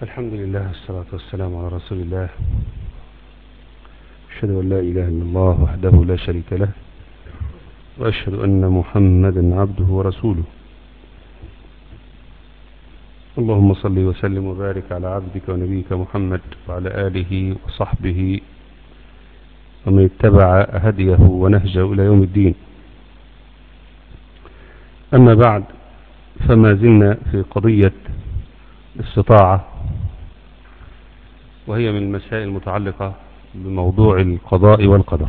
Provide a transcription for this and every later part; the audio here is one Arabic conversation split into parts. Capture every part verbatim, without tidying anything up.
الحمد لله والصلاة والسلام على رسول الله. أشهد أن لا إله إلا الله وحده لا شريك له، وأشهد أن محمدا عبده ورسوله. اللهم صل وسلم وبارك على عبدك ونبيك محمد وعلى آله وصحبه ومن اتبع هديه ونهجه إلى يوم الدين. أما بعد، فما زلنا في قضية الاستطاعة، وهي من المسائل المتعلقة بموضوع القضاء والقدر.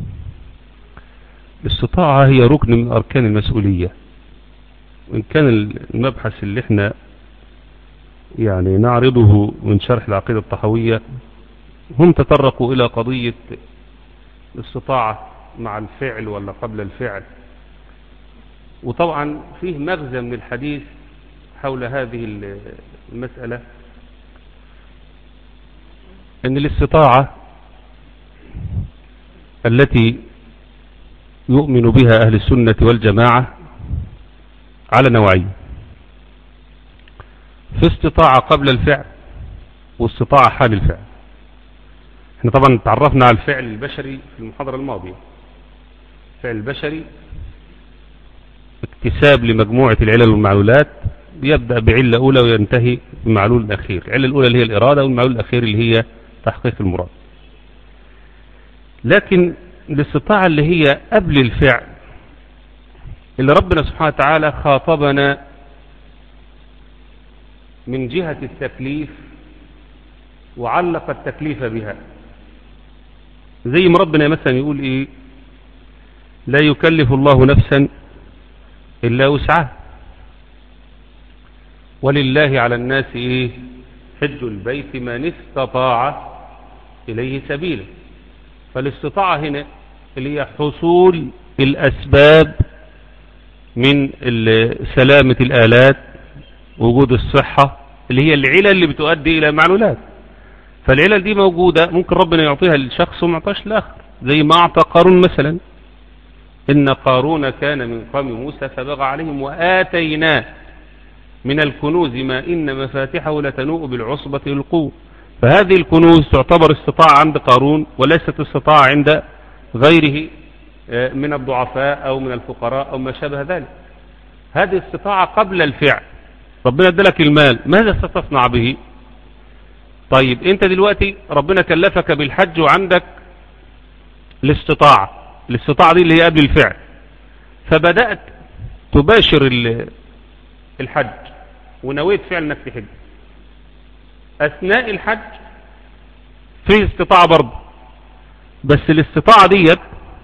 الاستطاعة هي ركن من أركان المسؤولية، وإن كان المبحث اللي احنا يعني نعرضه من شرح العقيدة الطحوية هم تطرقوا إلى قضية الاستطاعة مع الفعل ولا قبل الفعل، وطبعا فيه مغزى من الحديث حول هذه المسألة، أن الاستطاعة التي يؤمن بها أهل السنة والجماعة على نوعين: في استطاعة قبل الفعل واستطاعة حال الفعل. احنا طبعا تعرفنا على الفعل البشري في المحاضرة الماضية. الفعل البشري اكتساب لمجموعة العلل والمعلولات، بيبدأ بعلة أولى وينتهي بمعلول الأخير. العلة الأولى اللي هي الإرادة، والمعلول الأخير اللي هي تحقيق المراد. لكن الاستطاعة اللي هي قبل الفعل، اللي ربنا سبحانه وتعالى خاطبنا من جهة التكليف وعلق التكليف بها، زي ما ربنا مثلا يقول ايه: لا يكلف الله نفسا إلا وسعها، ولله على الناس ايه حج البيت من استطاع إليه سبيلا. فالاستطاعة هنا اللي هي حصول الأسباب من سلامة الآلات، وجود الصحة اللي هي العلل اللي بتؤدي إلى معلولات. فالعلل دي موجودة، ممكن ربنا يعطيها للشخص وما يعطيهاش للآخر، زي ما أعطى قارون مثلا: إن قارون كان من قوم موسى فبغى عليهم وآتيناه من الكنوز ما إن مفاتحه لتنوء بالعصبة القوة. فهذه الكنوز تعتبر استطاعة عند قارون، وليست استطاعة عند غيره من الضعفاء أو من الفقراء أو ما شابه ذلك. هذه استطاعة قبل الفعل. ربنا ادلك المال، ماذا ستصنع به؟ طيب انت دلوقتي ربنا كلفك بالحج وعندك الاستطاعة، الاستطاعة دي اللي هي قبل الفعل، فبدأت تباشر الحج ونويت فعل انك تحج. اثناء الحج فيه استطاعة برضه، بس الاستطاعة ديت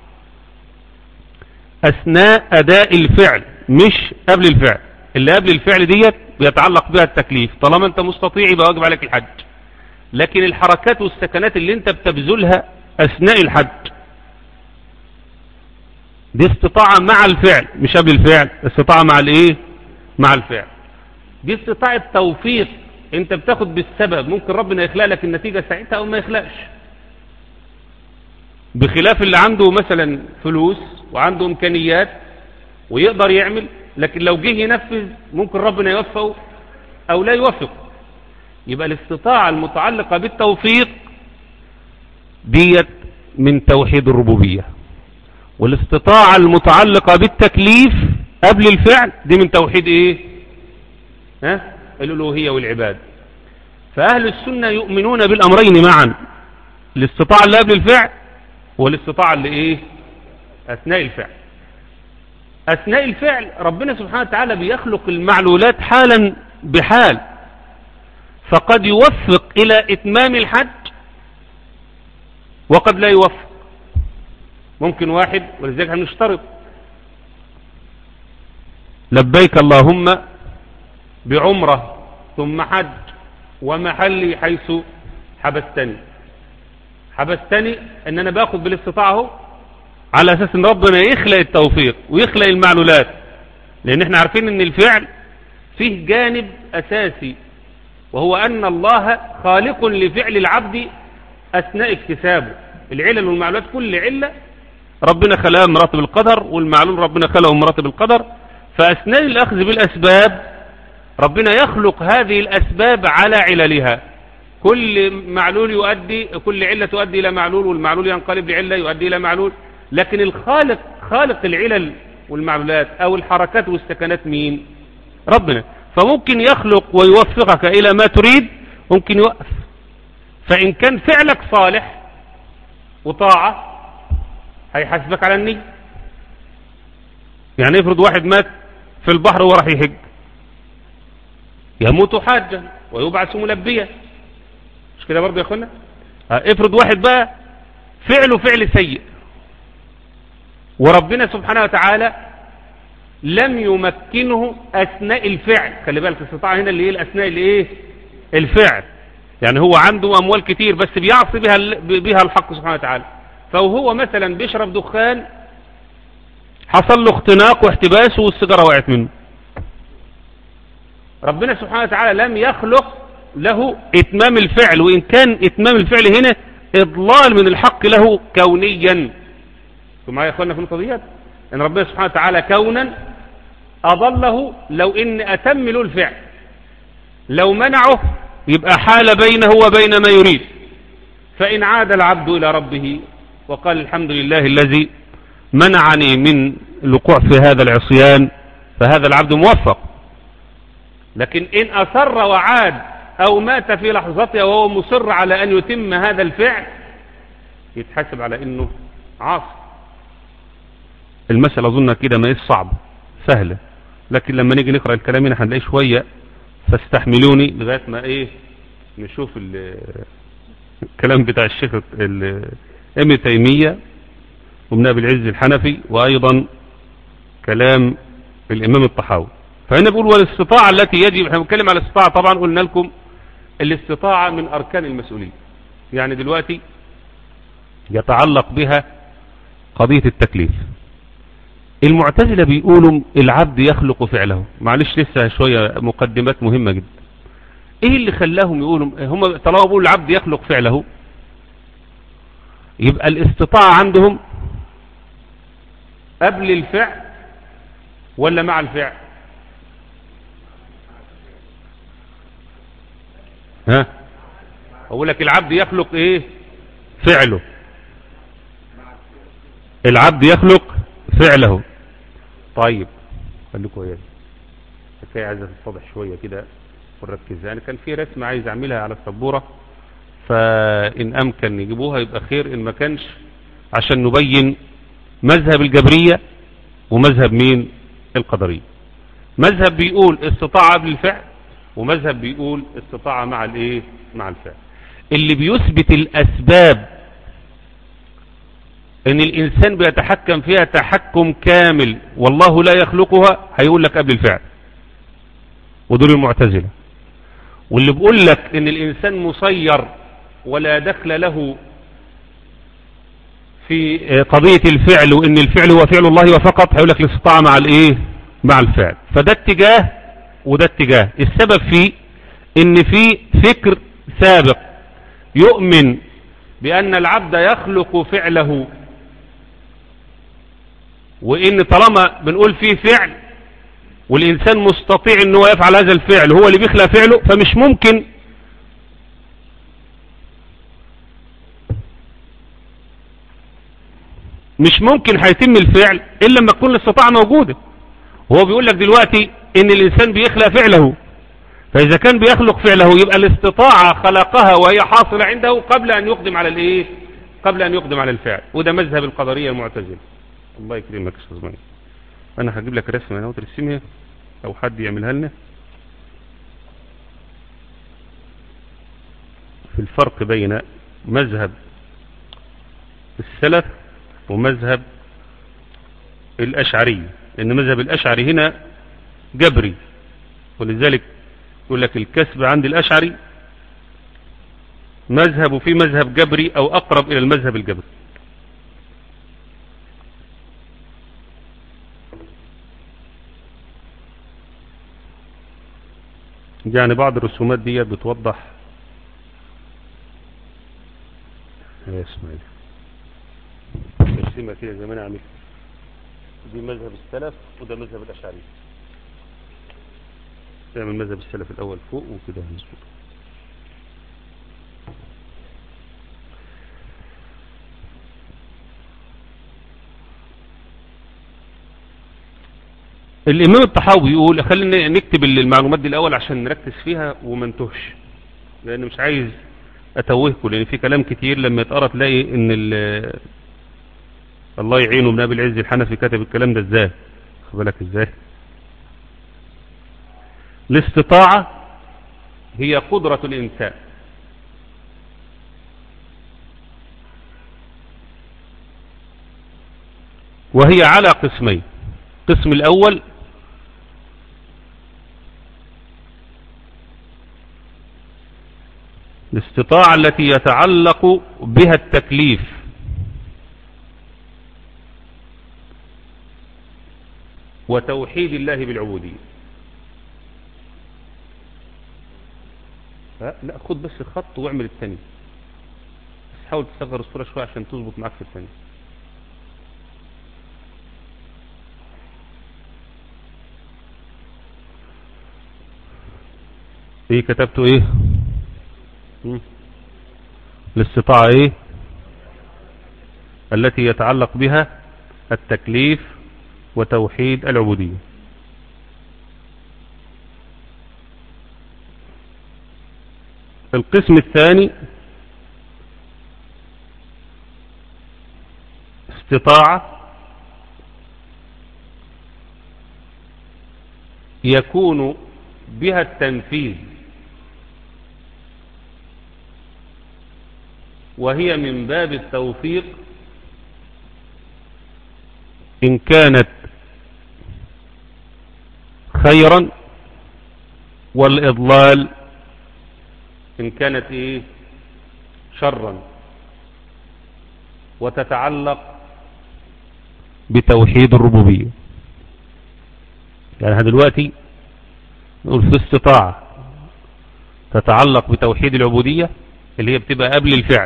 اثناء اداء الفعل مش قبل الفعل. اللي قبل الفعل ديت بيتعلق بها التكليف، طالما انت مستطيع يبقى واجب عليك الحج. لكن الحركات والسكنات اللي انت بتبذلها اثناء الحج دي استطاعة مع الفعل مش قبل الفعل، استطاعة مع الايه مع الفعل. دي استطاعة توفيق، انت بتاخد بالسبب، ممكن ربنا يخلق لك النتيجة ساعتها او ما يخلقش، بخلاف اللي عنده مثلا فلوس وعنده امكانيات ويقدر يعمل، لكن لو جه ينفذ ممكن ربنا يوفقه او لا يوفقه. يبقى الاستطاعة المتعلقة بالتوفيق ديت من توحيد الربوبية، والاستطاعة المتعلقة بالتكليف قبل الفعل دي من توحيد ايه ها الالوهية والعباد. فاهل السنة يؤمنون بالامرين معا: الاستطاعة اللي قبل الفعل والاستطاعة اللي ايه اثناء الفعل. اثناء الفعل ربنا سبحانه وتعالى بيخلق المعلولات حالا بحال، فقد يوفق الى اتمام الحج وقد لا يوفق. ممكن واحد، ولذلك هنشترط: لبيك اللهم بعمرة ثم حج ومحلي حيث حبستني. حبستني ان انا باخد بالاستطاعة على اساس ان ربنا يخلق التوفيق ويخلق المعلولات، لان احنا عارفين ان الفعل فيه جانب اساسي، وهو ان الله خالق لفعل العبد اثناء اكتسابه. العلل والمعلولات كل علة ربنا خلقها مراتب القدر، والمعلول ربنا خلقه مراتب القدر. فاثناء الاخذ بالاسباب ربنا يخلق هذه الأسباب على عللها، كل معلول يؤدي كل علة تؤدي إلى معلول، والمعلول ينقلب لعلة يؤدي إلى معلول. لكن الخالق خالق العلل والمعلولات أو الحركات والسكنات مين؟ ربنا. فممكن يخلق ويوفقك إلى ما تريد، ممكن يوقف. فإن كان فعلك صالح وطاعة هيحاسبك على النية. يعني افرض واحد مات في البحر وراح يحج، يموت حاجا ويبعث ملبيا، مش كده برضه يا اخوانا؟ افرض واحد بقى فعله فعل سيء وربنا سبحانه وتعالى لم يمكنه اثناء الفعل. خلي بالك الاستطاعه هنا اللي هي الاثناء اللي ايه؟ الفعل. يعني هو عنده اموال كتير بس بيعصي بها بها الحق سبحانه وتعالى، فهو مثلا بيشرب دخان حصل له اختناق واحتباس والسيجاره وقعت منه، ربنا سبحانه وتعالى لم يخلق له اتمام الفعل، وان كان اتمام الفعل هنا اضلال من الحق له كونيا. انتوا معايا يا اخوانا في القضيه؟ ان ربنا سبحانه وتعالى كونا اضله لو ان اتم له الفعل، لو منعه يبقى حال بينه وبين ما يريد. فان عاد العبد الى ربه وقال الحمد لله الذي منعني من الوقوع في هذا العصيان، فهذا العبد موفق. لكن ان اصر وعاد او مات في لحظتها وهو مصر على ان يتم هذا الفعل يتحاسب على انه عاصي. المسألة اظن كده ما هيش صعبة، سهلة، لكن لما نيجي نقرأ الكلام هنا هنلاقيه شوية، فاستحملوني لغاية ما ايه نشوف الكلام بتاع الشيخ ابن تيمية وابن ابي العز الحنفي، وايضا كلام الامام الطحاوي. فهنا بقول والاستطاعة التي يجب، احنا بنتكلم على الاستطاعة طبعا قلنا لكم الاستطاعة من اركان المسؤولية، يعني دلوقتي يتعلق بها قضية التكليف. المعتزلة بيقولوا العبد يخلق فعله. معلش لسه شوية مقدمات مهمة جدا. ايه اللي خلاهم يقولوا هم طالما بيقولوا العبد يخلق فعله، يبقى الاستطاعة عندهم قبل الفعل ولا مع الفعل؟ ها اقول لك العبد يخلق ايه؟ فعله. العبد يخلق فعله. طيب خليكم وياي، الحكايه عايزه تتضح شويه كده ونركز. يعني كان في رسمه عايز اعملها على السبوره، فان امكن نجيبوها يبقى خير، ان ما كانش عشان نبين مذهب الجبريه ومذهب مين؟ القدريه. مذهب بيقول استطاعه قبل الفعل، ومذهب بيقول استطاعه مع الايه؟ مع الفعل. اللي بيثبت الاسباب ان الانسان بيتحكم فيها تحكم كامل والله لا يخلقها، هيقول لك قبل الفعل، ودول المعتزلة. واللي بيقول لك ان الانسان مسير ولا دخل له في قضية الفعل وان الفعل هو فعل الله وفقط، هيقول لك الاستطاعة مع الايه؟ مع الفعل. فده اتجاه وده اتجاه. السبب فيه ان في فكر سابق يؤمن بان العبد يخلق فعله، وان طالما بنقول فيه فعل والانسان مستطيع ان هو يفعل هذا الفعل، هو اللي بيخلق فعله، فمش ممكن مش ممكن هيتم الفعل الا لما تكون الاستطاعة موجودة. وهو بيقول لك دلوقتي ان الانسان بيخلق فعله، فاذا كان بيخلق فعله يبقى الاستطاعة خلقها وهي حاصلة عنده قبل ان يقدم على الايه؟ قبل ان يقدم على الفعل. وده مذهب القدرية المعتزلة. الله يكرمك يا استاذ ماني. انا هجيب لك رسمه انا وترسمها او حد يعملها لنا في الفرق بين مذهب السلف ومذهب الاشعري. ان مذهب الاشعري هنا جبري، ولذلك يقول لك الكسب عند الاشعري مذهب في مذهب جبري او اقرب الى المذهب الجبري. يعني بعض الرسومات دي بتوضح يا اسماعيل ترسمها كده زي ما انا عملت. دي مذهب السلف وده مذهب الاشعري. اعمل مذهب السلف الأول فوق وكده هنزل. الإمام الطحاوي يقول، خلينا نكتب المعلومات دي الأول عشان نركز فيها وما نتوهش، لأن مش عايز أتوهكم، لأن في كلام كتير لما يتقرأ تلاقي إن الله يعينه ابن أبي العز الحنفي كتب الكلام ده إزاي. خد بالك إزاي. الاستطاعة هي قدرة الإنسان، وهي على قسمين. القسم الأول الاستطاعة التي يتعلق بها التكليف، وتوحيد الله بالعبودية. لا خد بس الخط واعمل الثاني، بس حاول تصغر الصورة شوية عشان تظبط معك في الثاني. ايه كتبته ايه؟ مم. الاستطاعة ايه؟ التي يتعلق بها التكليف وتوحيد العبودية. القسم الثاني استطاعة يكون بها التنفيذ، وهي من باب التوفيق إن كانت خيرا، والإضلال إن كانت إيه شرا، وتتعلق بتوحيد الربوبية. يعني دلوقتي نقول في استطاعة تتعلق بتوحيد العبودية اللي هي بتبقى قبل الفعل.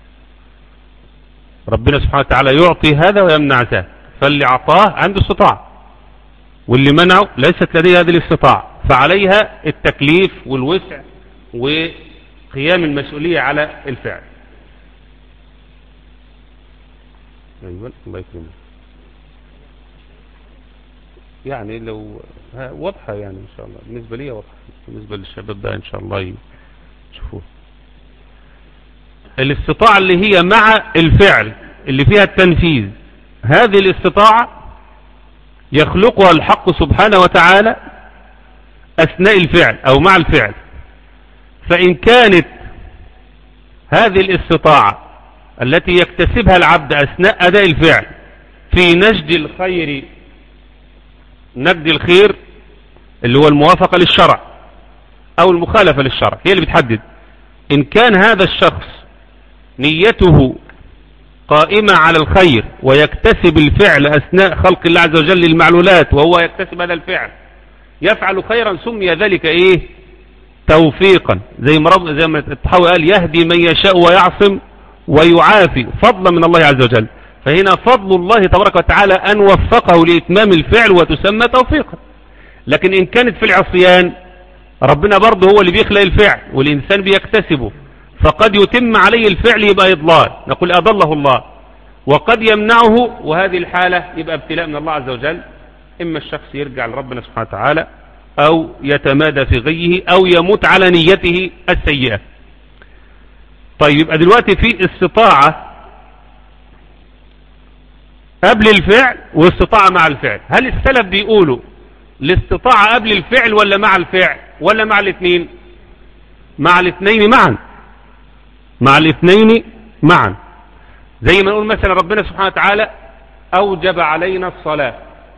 ربنا سبحانه وتعالى يعطي هذا ويمنع ذاك، فاللي عطاه عنده استطاعة، واللي منعه ليست لديه هذه الاستطاعة، فعليها التكليف والوسع وقيام المسؤولية على الفعل. أيوة الله يكرمك. يعني لو واضحة يعني إن شاء الله بالنسبة لي واضحة، بالنسبة للشباب ده إن شاء الله يشوفوه. الاستطاعة اللي هي مع الفعل اللي فيها التنفيذ، هذه الاستطاعة يخلقها الحق سبحانه وتعالى أثناء الفعل أو مع الفعل. فإن كانت هذه الاستطاعة التي يكتسبها العبد أثناء أداء الفعل في نجد الخير، نجد الخير اللي هو الموافقة للشرع أو المخالفة للشرع، هي اللي بتحدد. إن كان هذا الشخص نيته قائمة على الخير ويكتسب الفعل أثناء خلق الله عز وجل للمعلولات، وهو يكتسب هذا الفعل يفعل خيرا، سمي ذلك إيه توفيقا. زي ما رب زي ما الطحاوي قال يهدي من يشاء ويعصم ويعافي فضلا من الله عز وجل. فهنا فضل الله تبارك وتعالى أن وفقه لإتمام الفعل وتسمى توفيقا. لكن إن كانت في العصيان ربنا برضه هو اللي بيخلق الفعل والإنسان بيكتسبه، فقد يتم عليه الفعل يبقى إضلال، نقول أضله الله، وقد يمنعه، وهذه الحالة يبقى ابتلاء من الله عز وجل. إما الشخص يرجع لربنا سبحانه وتعالى أو يتمادى في غيه أو يموت على نيته السيئة. طيب يبقى دلوقتي في استطاعة قبل الفعل واستطاعة مع الفعل. هل السلف بيقولوا الاستطاعة قبل الفعل ولا مع الفعل ولا مع الاثنين؟ مع الاثنين معا، مع الاثنين معا. زي ما نقول مثلا ربنا سبحانه وتعالى أوجب علينا الصلاة،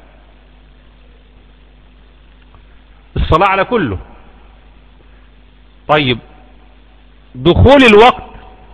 الصلاة على كله. طيب دخول الوقت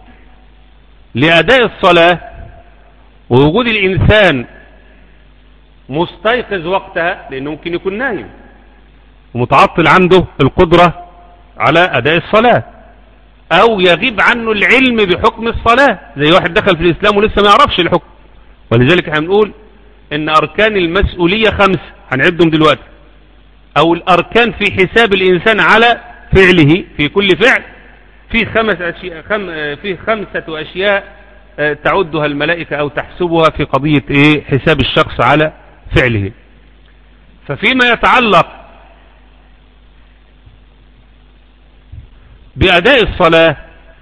لأداء الصلاة ووجود الإنسان مستيقظ وقتها، لأنه ممكن يكون نايم ومتعطل عنده القدرة على أداء الصلاة، أو يغيب عنه العلم بحكم الصلاة، زي واحد دخل في الإسلام ولسه ما يعرفش الحكم. ولذلك احنا بنقول إن أركان المسؤولية خمسة هنعدهم دلوقتي. او الاركان في حساب الانسان على فعله في كل فعل في خمس اشياء خم في خمسة اشياء تعدها الملائكة او تحسبها في قضية ايه حساب الشخص على فعله. ففيما يتعلق بأداء الصلاة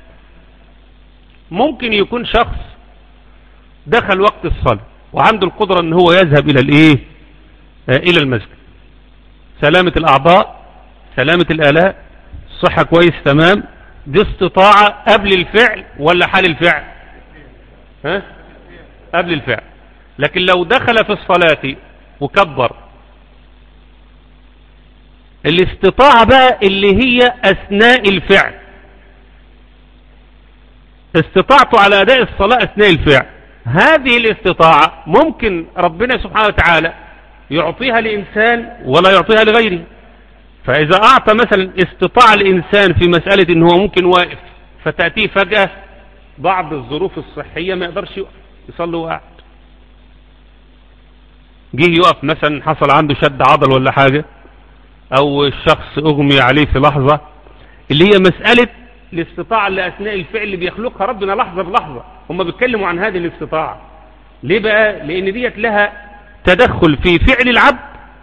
ممكن يكون شخص دخل وقت الصلاة وعنده القدرة ان هو يذهب الى الايه الى المسجد، سلامة الاعضاء سلامة الآلاء الصحة كويس تمام، دي استطاعة قبل الفعل ولا حال الفعل؟ ها؟ قبل الفعل. لكن لو دخل في الصلاة وكبر، الاستطاعة بقى اللي هي اثناء الفعل، استطاعته على اداء الصلاة اثناء الفعل، هذه الاستطاعة ممكن ربنا سبحانه وتعالى يعطيها لإنسان ولا يعطيها لغيره. فإذا أعطى مثلا استطاع الإنسان في مسألة إنه ممكن واقف فتأتيه فجأة بعض الظروف الصحية ما يقدرش يقف يصلي وقاعد، جه يقف مثلا حصل عنده شد عضل ولا حاجة، أو الشخص أغمي عليه في لحظة، اللي هي مسألة الاستطاعة اللي أثناء الفعل اللي بيخلقها ربنا لحظة بلحظة. هم بيتكلموا عن هذه الاستطاعة ليه بقى؟ لأن ديت لها تدخل في فعل العبد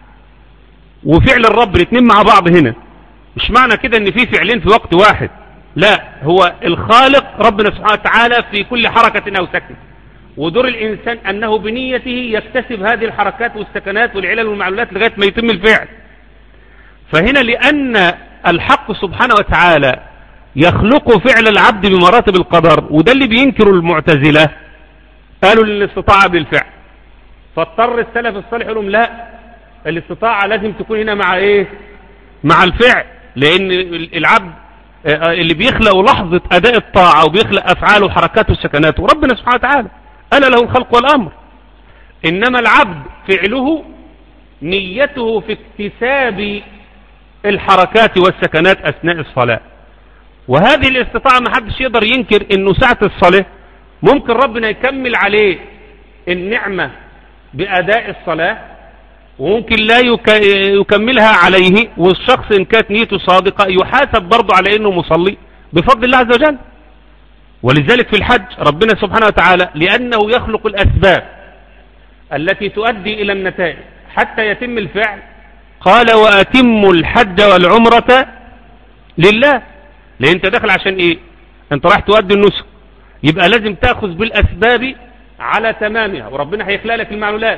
وفعل الرب الاثنين مع بعض هنا. مش معنى كده ان في فعلين في وقت واحد، لا، هو الخالق ربنا سبحانه وتعالى في كل حركة او سكن، ودور الانسان انه بنيته يكتسب هذه الحركات والسكنات والعلل والمعلولات لغاية ما يتم الفعل. فهنا لان الحق سبحانه وتعالى يخلق فعل العبد بمراتب القدر، وده اللي بينكر المعتزلة قالوا للاستطاعة بالفعل، فاضطر السلف الصالح لهم لا، الاستطاعة لازم تكون هنا مع ايه؟ مع الفعل، لان العبد اللي بيخلق لحظة اداء الطاعة وبيخلق افعاله وحركاته وسكناته وربنا سبحانه وتعالى الا له الخلق والامر. انما العبد فعله نيته في اكتساب الحركات والسكنات اثناء الصلاة. وهذه الاستطاعة ما حدش يقدر ينكر انه ساعة الصلاة ممكن ربنا يكمل عليه النعمة باداء الصلاة، وممكن لا يكملها عليه، والشخص ان كانت نيته صادقة يحاسب برضه على انه مصلي بفضل الله عز وجل. ولذلك في الحج ربنا سبحانه وتعالى لانه يخلق الاسباب التي تؤدي الى النتائج حتى يتم الفعل قال واتموا الحج والعمرة لله. لان انت داخل عشان ايه؟ انت راح تؤدي النسك، يبقى لازم تاخذ بالاسباب على تمامها، وربنا هيخلق لك المعلولات.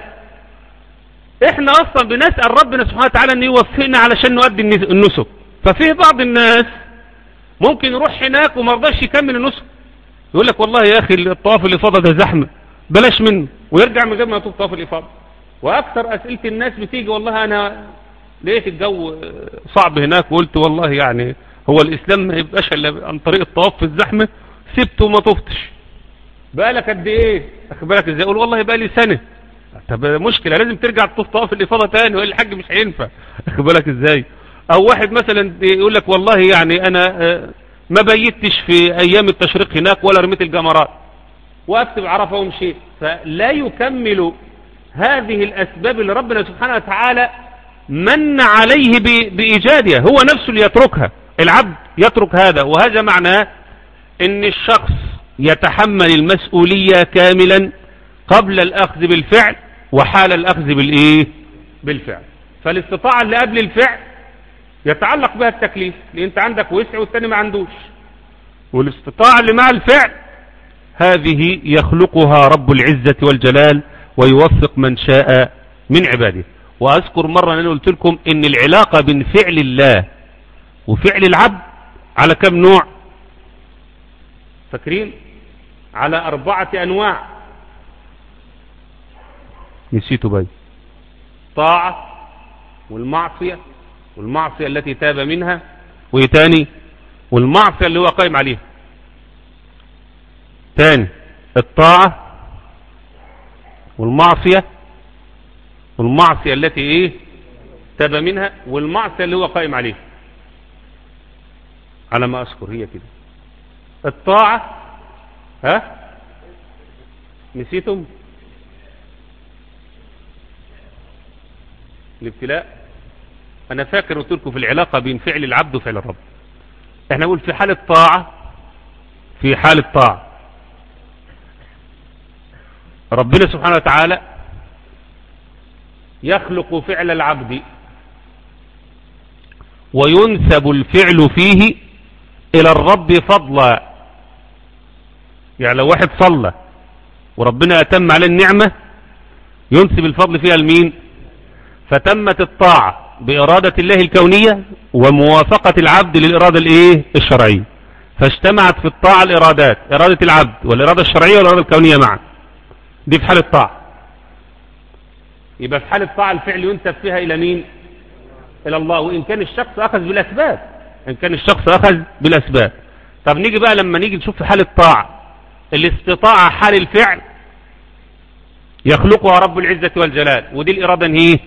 احنا اصلا بنسأل ربنا سبحانه وتعالى ان يوفقنا علشان نؤدي النسك. ففيه بعض الناس ممكن يروح هناك وما رضاش يكمل النسك، يقول لك والله يا اخي الطواف الافاضه ده زحمه بلاش منه، ويرجع من غير ما يطوف طواف الافاضه. واكثر اسئله الناس بتيجي والله انا لقيت الجو صعب هناك وقلت والله يعني هو الاسلام ما يبقاش الا عن طريق الطواف في الزحمه، سبته وما طفتش. بقالك قد ايه؟ اخد بالك ازاي؟ اقول والله بقى لي سنه. طب مشكله لازم ترجع تطوف طواف الافاضه تاني، ولا الحج مش هينفع. اخد بالك ازاي؟ او واحد مثلا يقول لك والله يعني انا ما بيتش في ايام التشريق هناك ولا رميت الجمرات، وقفت بعرفه ومشيت. فلا يكمل هذه الاسباب اللي ربنا سبحانه وتعالى من عليه بايجادها، هو نفسه اللي يتركها. العبد يترك هذا، وهذا معناه ان الشخص يتحمل المسؤولية كاملا قبل الاخذ بالفعل وحال الاخذ بالايه؟ بالفعل. فالاستطاعة اللي قبل الفعل يتعلق بها التكليف، لان انت عندك وسع والثاني ما عندوش. والاستطاعة اللي مع الفعل هذه يخلقها رب العزة والجلال ويوفق من شاء من عباده. واذكر مرة انا قلت لكم ان العلاقة بين فعل الله وفعل العبد على كم نوع؟ فاكرين؟ على اربعة انواع. نسيتوا باي؟ طاعة والمعصية، والمعصية التي تاب منها، وايه تاني؟ والمعصية اللي هو قائم عليها. تاني الطاعة والمعصية، والمعصية التي ايه؟ تاب منها، والمعصية اللي هو قائم عليها. على ما اذكر هي كده. الطاعة ها؟ نسيتم؟ الابتلاء انا فاكر قلت لكم في العلاقة بين فعل العبد وفعل الرب. احنا نقول في حالة طاعة، في حالة طاعة ربنا سبحانه وتعالى يخلق فعل العبد وينسب الفعل فيه الى الرب فضلا. يعني لو واحد صلى وربنا اتم عليه النعمة ينسب الفضل فيها لمين؟ فتمت الطاعة بإرادة الله الكونية وموافقة العبد للإرادة الايه الشرعية، فاجتمعت في الطاعة الإرادات، إرادة العبد والإرادة الشرعية والإرادة الكونية معا. دي في حالة طاعة. يبقى في حالة طاعة الفعل ينسب فيها إلى مين؟ إلى الله، وإن كان الشخص أخذ بالأسباب، إن كان الشخص أخذ بالأسباب. طب نيجي بقى لما نيجي نشوف في حالة طاعة الاستطاعة حال الفعل يخلقها رب العزة والجلال، ودي الإرادة هي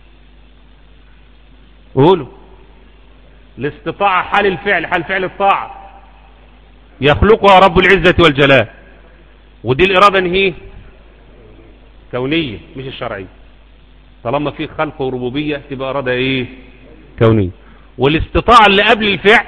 قولوا الاستطاعة حال الفعل، حال فعل الطاعة يخلقها رب العزة والجلال، ودي الإرادة هي كونية مش الشرعية. طالما في خلق وربوبية تبقى إرادة ايه كونية. والاستطاعة اللي قبل الفعل،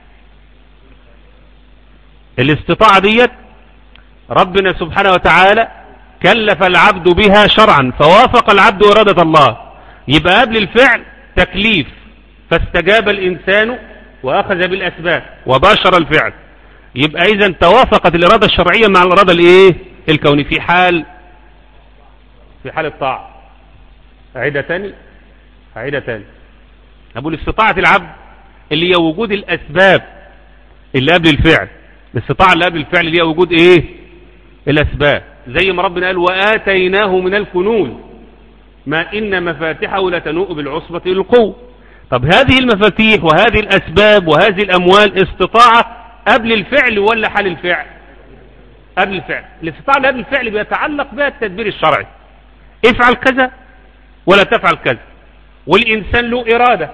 الاستطاعة ديت ربنا سبحانه وتعالى كلف العبد بها شرعا فوافق العبد إرادة الله، يبقى قبل الفعل تكليف فاستجاب الإنسان وأخذ بالأسباب وباشر الفعل، يبقى إذا توافقت الإرادة الشرعية مع الإرادة الإيه الكونية في حال في حال الطاعة. عيدة تاني عيدة تاني أقول استطاعة العبد اللي هي وجود الأسباب اللي قبل الفعل، الاستطاعة اللي قبل الفعل اللي هي وجود إيه الأسباب، زي ما ربنا قال وآتيناه من الكنوز ما إن مفاتحه لتنوء بالعصبة للقوة. طب هذه المفاتيح وهذه الأسباب وهذه الأموال استطاعة قبل الفعل ولا حال الفعل؟ قبل الفعل. الاستطاعة اللي قبل الفعل بيتعلق بها التدبير الشرعي، افعل كذا ولا تفعل كذا، والإنسان له إرادة.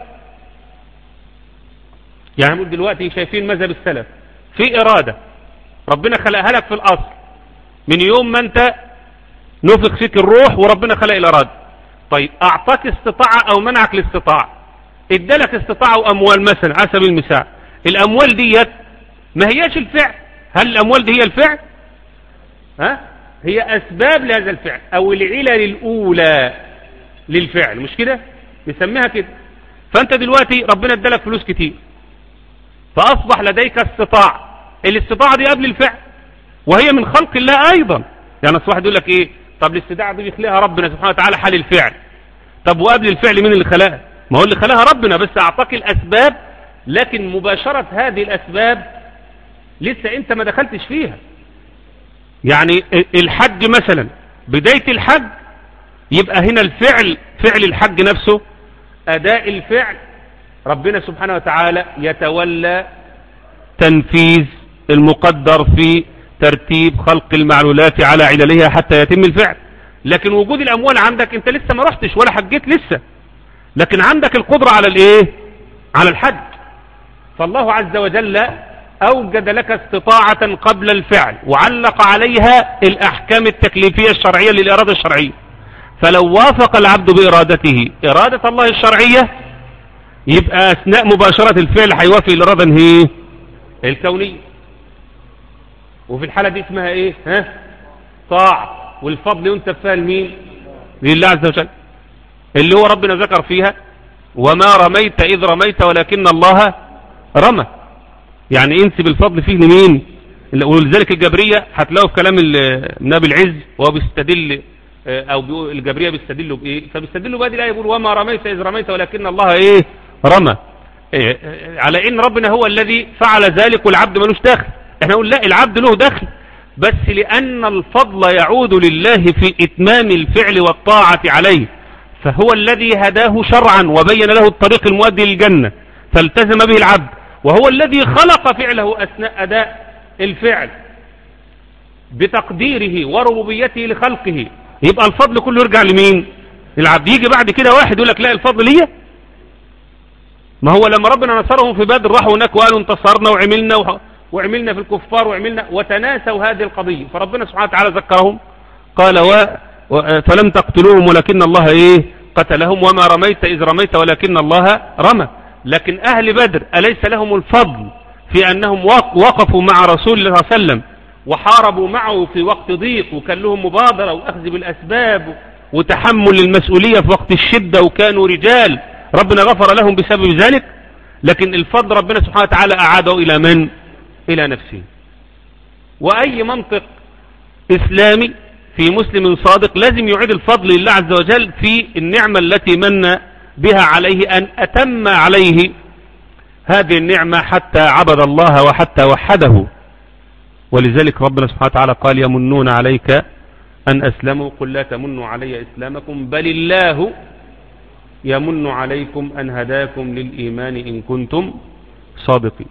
يعني نقول دلوقتي شايفين مذهب السلف في إرادة ربنا خلقها لك في الأصل من يوم ما أنت نفخ فيك الروح وربنا خلق الإرادة. طيب أعطاك استطاعة أو منعك الاستطاعة، ادالك استطاعة وأموال مثلا على سبيل المثال، الأموال ديت ما هياش الفعل. هل الأموال دي هي الفعل؟ ها؟ هي أسباب لهذا الفعل أو العلل الأولى للفعل، مش كده؟ نسميها كده. فأنت دلوقتي ربنا ادالك فلوس كتير فأصبح لديك استطاعة، الاستطاعة دي قبل الفعل وهي من خلق الله أيضا. يعني أصبح يقول لك إيه؟ طب الاستطاعة دي بيخلقها ربنا سبحانه وتعالى حال الفعل، طب وقبل الفعل مين اللي خلقها؟ ما هو اللي خلقها ربنا، بس أعطاك الأسباب، لكن مباشرة هذه الأسباب لسه أنت ما دخلتش فيها. يعني الحج مثلا بداية الحج يبقى هنا الفعل فعل الحج نفسه أداء الفعل ربنا سبحانه وتعالى يتولى تنفيذ المقدر في ترتيب خلق المعلولات على عللها حتى يتم الفعل. لكن وجود الأموال عندك أنت لسه ما رحتش ولا حجيت لسه، لكن عندك القدرة على الإيه؟ على الحج. فالله عز وجل أوجد لك استطاعة قبل الفعل وعلق عليها الأحكام التكليفية الشرعية للإرادة الشرعية. فلو وافق العبد بإرادته إرادة الله الشرعية يبقى أثناء مباشرة الفعل هيوافق الإرادة هي الكونية، وفي الحالة دي اسمها إيه؟ ها؟ طاعة. والفضل ينسب فيها لمين؟ لله عز وجل، اللي هو ربنا ذكر فيها وما رميت إذ رميت ولكن الله رمى. يعني انسب الفضل فيه لمين؟ ولذلك الجبرية هتلاقوا في كلام ابن أبي العز وهو بيستدل، او الجبرية بيستدلوا بايه؟ فبيستدلوا بهذه الآية يقول وما رميت إذ رميت ولكن الله ايه رمى، إيه؟ على ان ربنا هو الذي فعل ذلك والعبد ملوش دخل. احنا نقول لا، العبد له دخل، بس لأن الفضل يعود لله في إتمام الفعل والطاعة عليه، فهو الذي هداه شرعا وبين له الطريق المؤدي للجنة فالتزم به العبد، وهو الذي خلق فعله أثناء أداء الفعل بتقديره وربوبيته لخلقه. يبقى الفضل كله يرجع لمين؟ العبد. يجي بعد كده واحد يقول لك لا الفضل ليه؟ ما هو لما ربنا نصرهم في بدر راحوا هناك وقالوا انتصرنا وعملنا وح... وعملنا في الكفار وعملنا وتناسوا هذه القضية، فربنا سبحانه وتعالى ذكرهم قال و... و... فلم تقتلوهم ولكن الله ايه قتلهم وما رميت إذ رميت ولكن الله رمى. لكن أهل بدر أليس لهم الفضل في أنهم وقفوا مع رسول الله صلى الله عليه وسلم وحاربوا معه في وقت ضيق، وكان لهم مبادرة وأخذ بالأسباب وتحمل المسؤولية في وقت الشدة، وكانوا رجال ربنا غفر لهم بسبب ذلك. لكن الفضل ربنا سبحانه وتعالى أعاده إلى من؟ إلى نفسه. وأي منطق إسلامي في مسلم صادق لازم يعيد الفضل لله عز وجل في النعمة التي من بها عليه، أن أتم عليه هذه النعمة حتى عبد الله وحتى وحده. ولذلك ربنا سبحانه وتعالى قال يمنون عليك أن أسلموا، قل لا تمنوا علي إسلامكم بل الله يمن عليكم أن هداكم للإيمان إن كنتم صادقين.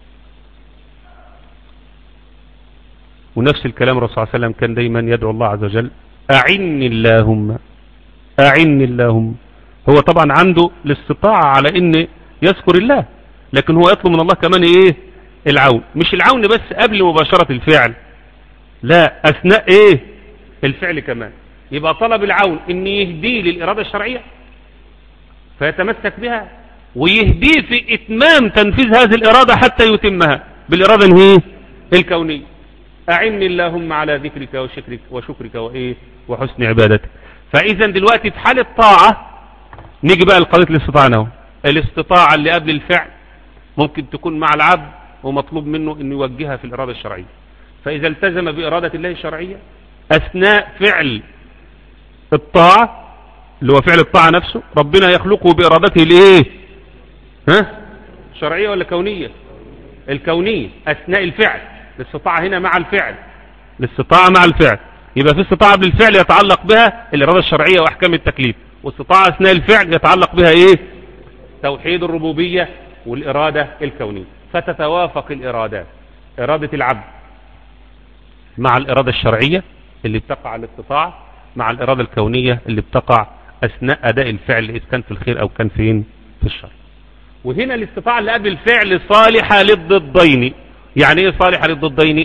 ونفس الكلام الرسول صلى الله عليه وسلم كان دايما يدعو الله عز وجل أعني اللهم أعني اللهم. هو طبعا عنده الاستطاعة على ان يذكر الله، لكن هو يطلب من الله كمان ايه؟ العون. مش العون بس قبل مباشرة الفعل، لا، اثناء ايه؟ الفعل كمان. يبقى طلب العون ان يهديه للإرادة الشرعية فيتمسك بها، ويهديه في اتمام تنفيذ هذه الإرادة حتى يتمها بالإرادة هي الكونية. أعني اللهم على ذكرك وشكرك وشكرك وإيه وحسن عبادتك. فإذا دلوقتي في حال الطاعة نيجي بقى لقضية الاستطاعة نهو. الاستطاعة اللي قبل الفعل ممكن تكون مع العبد ومطلوب منه انه يوجهها في الإرادة الشرعية. فإذا التزم بإرادة الله الشرعية أثناء فعل الطاعة اللي هو فعل الطاعة نفسه، ربنا يخلقه بإرادته الايه؟ ها؟ شرعية ولا كونية؟ الكونية أثناء الفعل. الاستطاعة هنا مع الفعل، الاستطاعة مع الفعل. يبقى في استطاعة قبل الفعل يتعلق بها الإرادة الشرعية وأحكام التكليف، واستطاعة أثناء الفعل يتعلق بها ايه؟ توحيد الربوبية والإرادة الكونية. فتتوافق الإرادات، إرادة العبد مع الإرادة الشرعية اللي بتقع على الاستطاعة مع الإرادة الكونية اللي بتقع أثناء أداء الفعل إذا كان في الخير أو كان فين في الشر. وهنا الاستطاعة اللي قبل الفعل صالحة للضدين. يعني ايه صالحة للضدين؟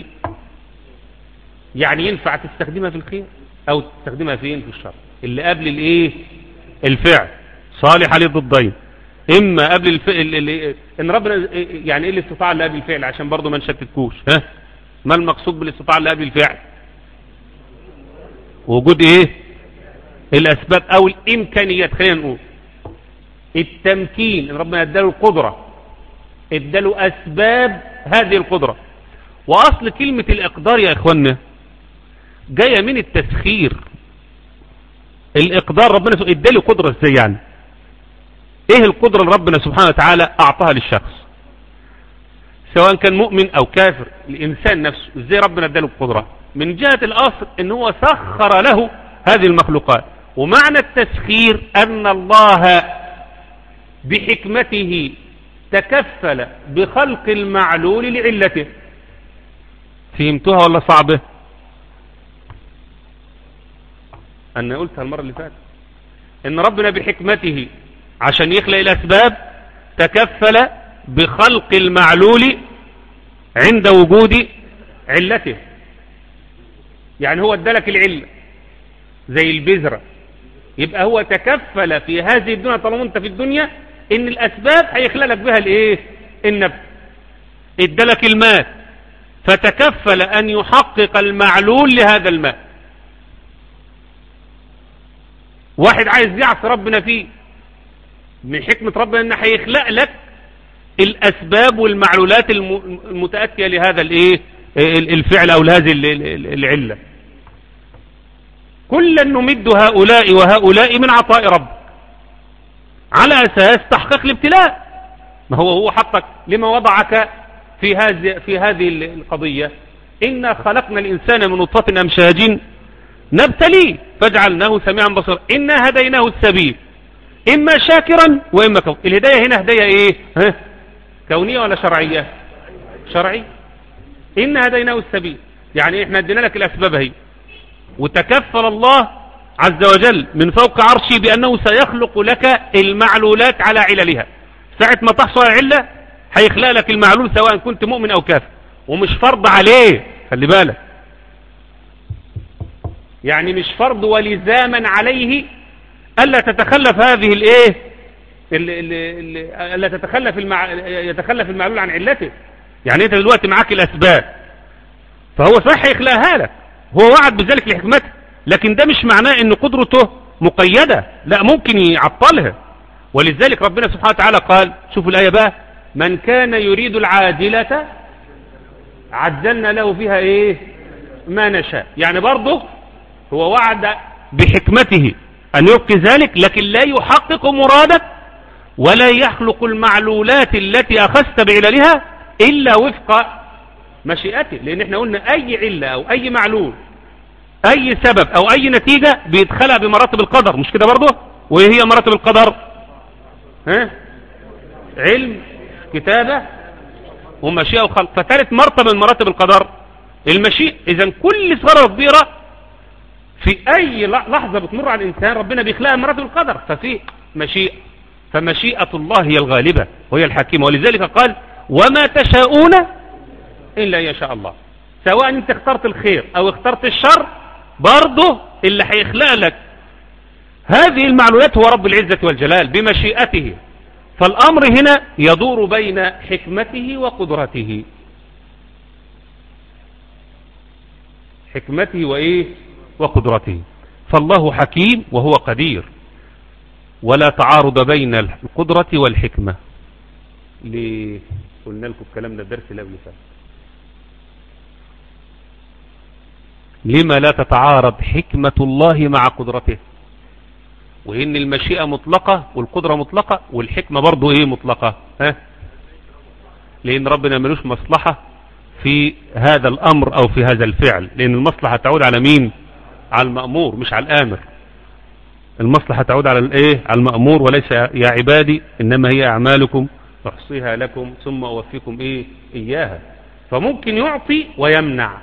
يعني ينفع تستخدمها في الخير أو تستخدمها فين في الشر. اللي قبل الايه؟ الفعل صالحة للضدين. اما قبل الفعل اللي ان ربنا يعني ايه الاستطاعة اللي قبل الفعل عشان برضو ما نشتتكوش. ها، ما المقصود بالاستطاعة اللي قبل الفعل؟ وجود ايه؟ الاسباب او الامكانيات. خلينا نقول التمكين، ان ربنا اداله القدرة، اداله اسباب هذه القدرة. واصل كلمة الاقدار يا اخوانا جاية من التسخير. الاقدار ربنا اداله قدرة ازاي يعني؟ ايه القدرة اللي ربنا سبحانه وتعالى اعطاها للشخص سواء كان مؤمن او كافر؟ الانسان نفسه ازاي ربنا اداله القدرة؟ من جهة الاصل ان هو سخر له هذه المخلوقات. ومعنى التسخير ان الله بحكمته تكفل بخلق المعلول لعلته. فهمتوها ولا صعبة؟ انا قلتها المرة اللي فاتت ان ربنا بحكمته عشان يخلق الاسباب تكفل بخلق المعلول عند وجود علته. يعني هو ادالك العلة زي البذرة، يبقى هو تكفل في هذه الدنيا طالما انت في الدنيا ان الاسباب هيخلق لك بها الايه؟ النبت. ادالك الماء فتكفل ان يحقق المعلول لهذا الماء. واحد عايز يعصي ربنا فيه، من حكمة ربنا ان هيخلق لك الاسباب والمعلولات المتأتية لهذا الايه؟ الفعل او لهذه العلة. كلا نمد هؤلاء وهؤلاء من عطاء رب على اساس تحقيق الابتلاء. ما هو هو حطك لما وضعك في هذه في هذه القضية. إنا خلقنا الإنسان من نطفة أمشاج نبتليه فجعلناه سميعا بصيرا إنا هديناه السبيل إما شاكرا وإما كفورا. الهداية هنا هداية إيه؟ ها؟ كونية ولا شرعية؟ شرعية. إنا هديناه السبيل يعني إحنا ادينا لك الأسباب هي، وتكفل الله عز وجل من فوق عرشه بأنه سيخلق لك المعلولات على عللها. ساعة ما تحصل علة هيخلق لك المعلول سواء كنت مؤمن أو كافر، ومش فرض عليه. خلي بالك، يعني مش فرض ولزاما عليه ألا تتخلف هذه الايه ألا تتخلف المع... يتخلف المعلول عن علته. يعني انت دلوقتي معاك الاسباب، فهو صح يخلقها لك، هو وعد بذلك لحكمته، لكن ده مش معناه ان قدرته مقيدة، لا ممكن يعطلها. ولذلك ربنا سبحانه وتعالى قال، شوفوا الآية بقى، من كان يريد العاجلة عجلنا له فيها ايه ما نشاء. يعني برضه هو وعد بحكمته ان يبقي ذلك، لكن لا يحقق مرادك ولا يخلق المعلولات التي اخذت بعللها الا وفق مشيئته. لان احنا قلنا اي علة او اي معلول، اي سبب او اي نتيجة بيدخلها بمراتب القدر، مش كده برضه؟ وايه هي مراتب القدر؟ ها؟ علم، كتابة، ومشيئة وخلق. فثالث مرتبة من مراتب القدر المشيئة. اذا كل صغيرة كبيرة في اي لحظة بتمر على الانسان ربنا بيخلقها مراتب القدر، ففي مشيئة. فمشيئة الله هي الغالبة وهي الحكيمة. ولذلك قال وما تشاءون إلا يشاء الله. سواء انت اخترت الخير او اخترت الشر، برضه اللي هيخلق لك هذه المعلومات هو رب العزة والجلال بمشيئته. فالأمر هنا يدور بين حكمته وقدرته، حكمته وإيه وقدرته. فالله حكيم وهو قدير، ولا تعارض بين القدرة والحكمة. ليه قلنا لكم الكلام ده الدرس الأول فات؟ لما لا تتعارض حكمة الله مع قدرته؟ وإن المشيئة مطلقة والقدرة مطلقة والحكمة برضو إيه مطلقة؟ ها؟ لأن ربنا ملوش مصلحة في هذا الأمر أو في هذا الفعل، لأن المصلحة تعود على مين؟ على المأمور مش على الآمر. المصلحة تعود على الإيه؟ على المأمور، وليس يا عبادي إنما هي أعمالكم أحصيها لكم ثم أوفيكم إيه؟ إياها. فممكن يعطي ويمنع،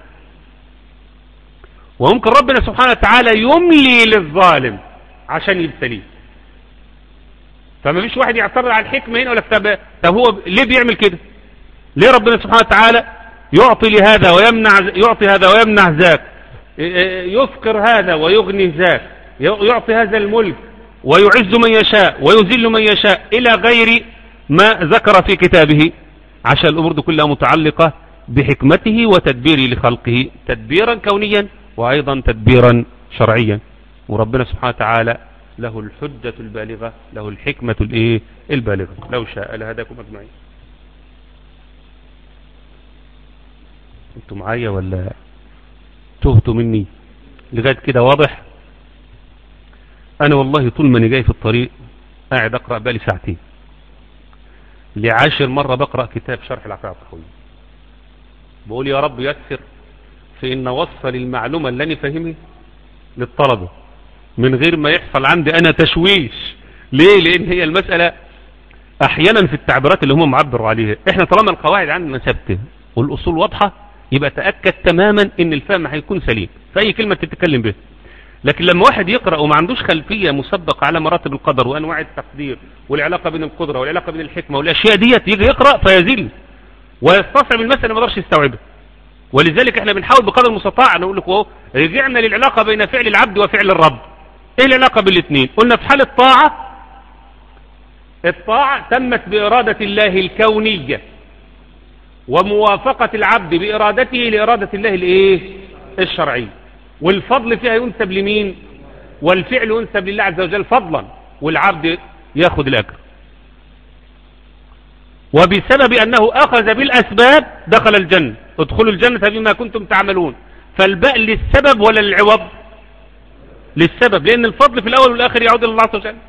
وممكن ربنا سبحانه وتعالى يملي للظالم عشان يبتليه. فما فيش واحد يعترض على الحكمة هنا ولا كتاب. طب هو ليه بيعمل كده؟ ليه ربنا سبحانه وتعالى يعطي لهذا ويمنع، يعطي هذا ويمنع ذاك، يفقر هذا ويغني ذاك، يعطي هذا الملك ويعز من يشاء ويذل من يشاء إلى غير ما ذكر في كتابه؟ عشان الأمور دي كلها متعلقة بحكمته وتدبيره لخلقه، تدبيرا كونيا وأيضا تدبيرا شرعيا. وربنا سبحانه وتعالى له الحجة البالغة، له الحكمة الايه البالغة، لو شاء لهداكم أجمعين. انتوا معايا ولا تهتوا مني لغاية كده؟ واضح؟ أنا والله طول ما أنا جاي في الطريق قاعد أقرأ بالي ساعتين، لعاشر مرة بقرأ كتاب شرح العقيدة الطحاوية، بقول يا رب يسر في إن وصل المعلومة اللي أنا فاهمها للطلبة من غير ما يحصل عندي أنا تشويش. ليه؟ لأن هي المسألة أحيانا في التعبيرات اللي هم معبروا عليها. إحنا طالما القواعد عندنا ثابتة والأصول واضحة، يبقى تأكد تماما إن الفهم هيكون سليم في أي كلمة تتكلم بها. لكن لما واحد يقرأ وما عندوش خلفية مسبقة على مراتب القدر وأنواع التقدير والعلاقة بين القدرة والعلاقة بين الحكمة والأشياء ديت، يجي يقرأ فيزل ويستصعب المسألة ما يقدرش يستوعبها. ولذلك احنا بنحاول بقدر المستطاع نقول لكم اهو رجعنا للعلاقة بين فعل العبد وفعل الرب. ايه العلاقة بين الاثنين؟ قلنا في حال الطاعة، الطاعة تمت بإرادة الله الكونية وموافقة العبد بإرادته لإرادة الله الايه الشرعية، والفضل فيها ينسب لمين؟ والفعل ينسب لله عز وجل فضلا، والعبد ياخذ الأجر. وبسبب أنه أخذ بالأسباب دخل الجنة، ادخلوا الجنة بما كنتم تعملون. فالباء للسبب ولا للعوض؟ للسبب، لأن الفضل في الأول والآخر يعود إلى الله عز وجل.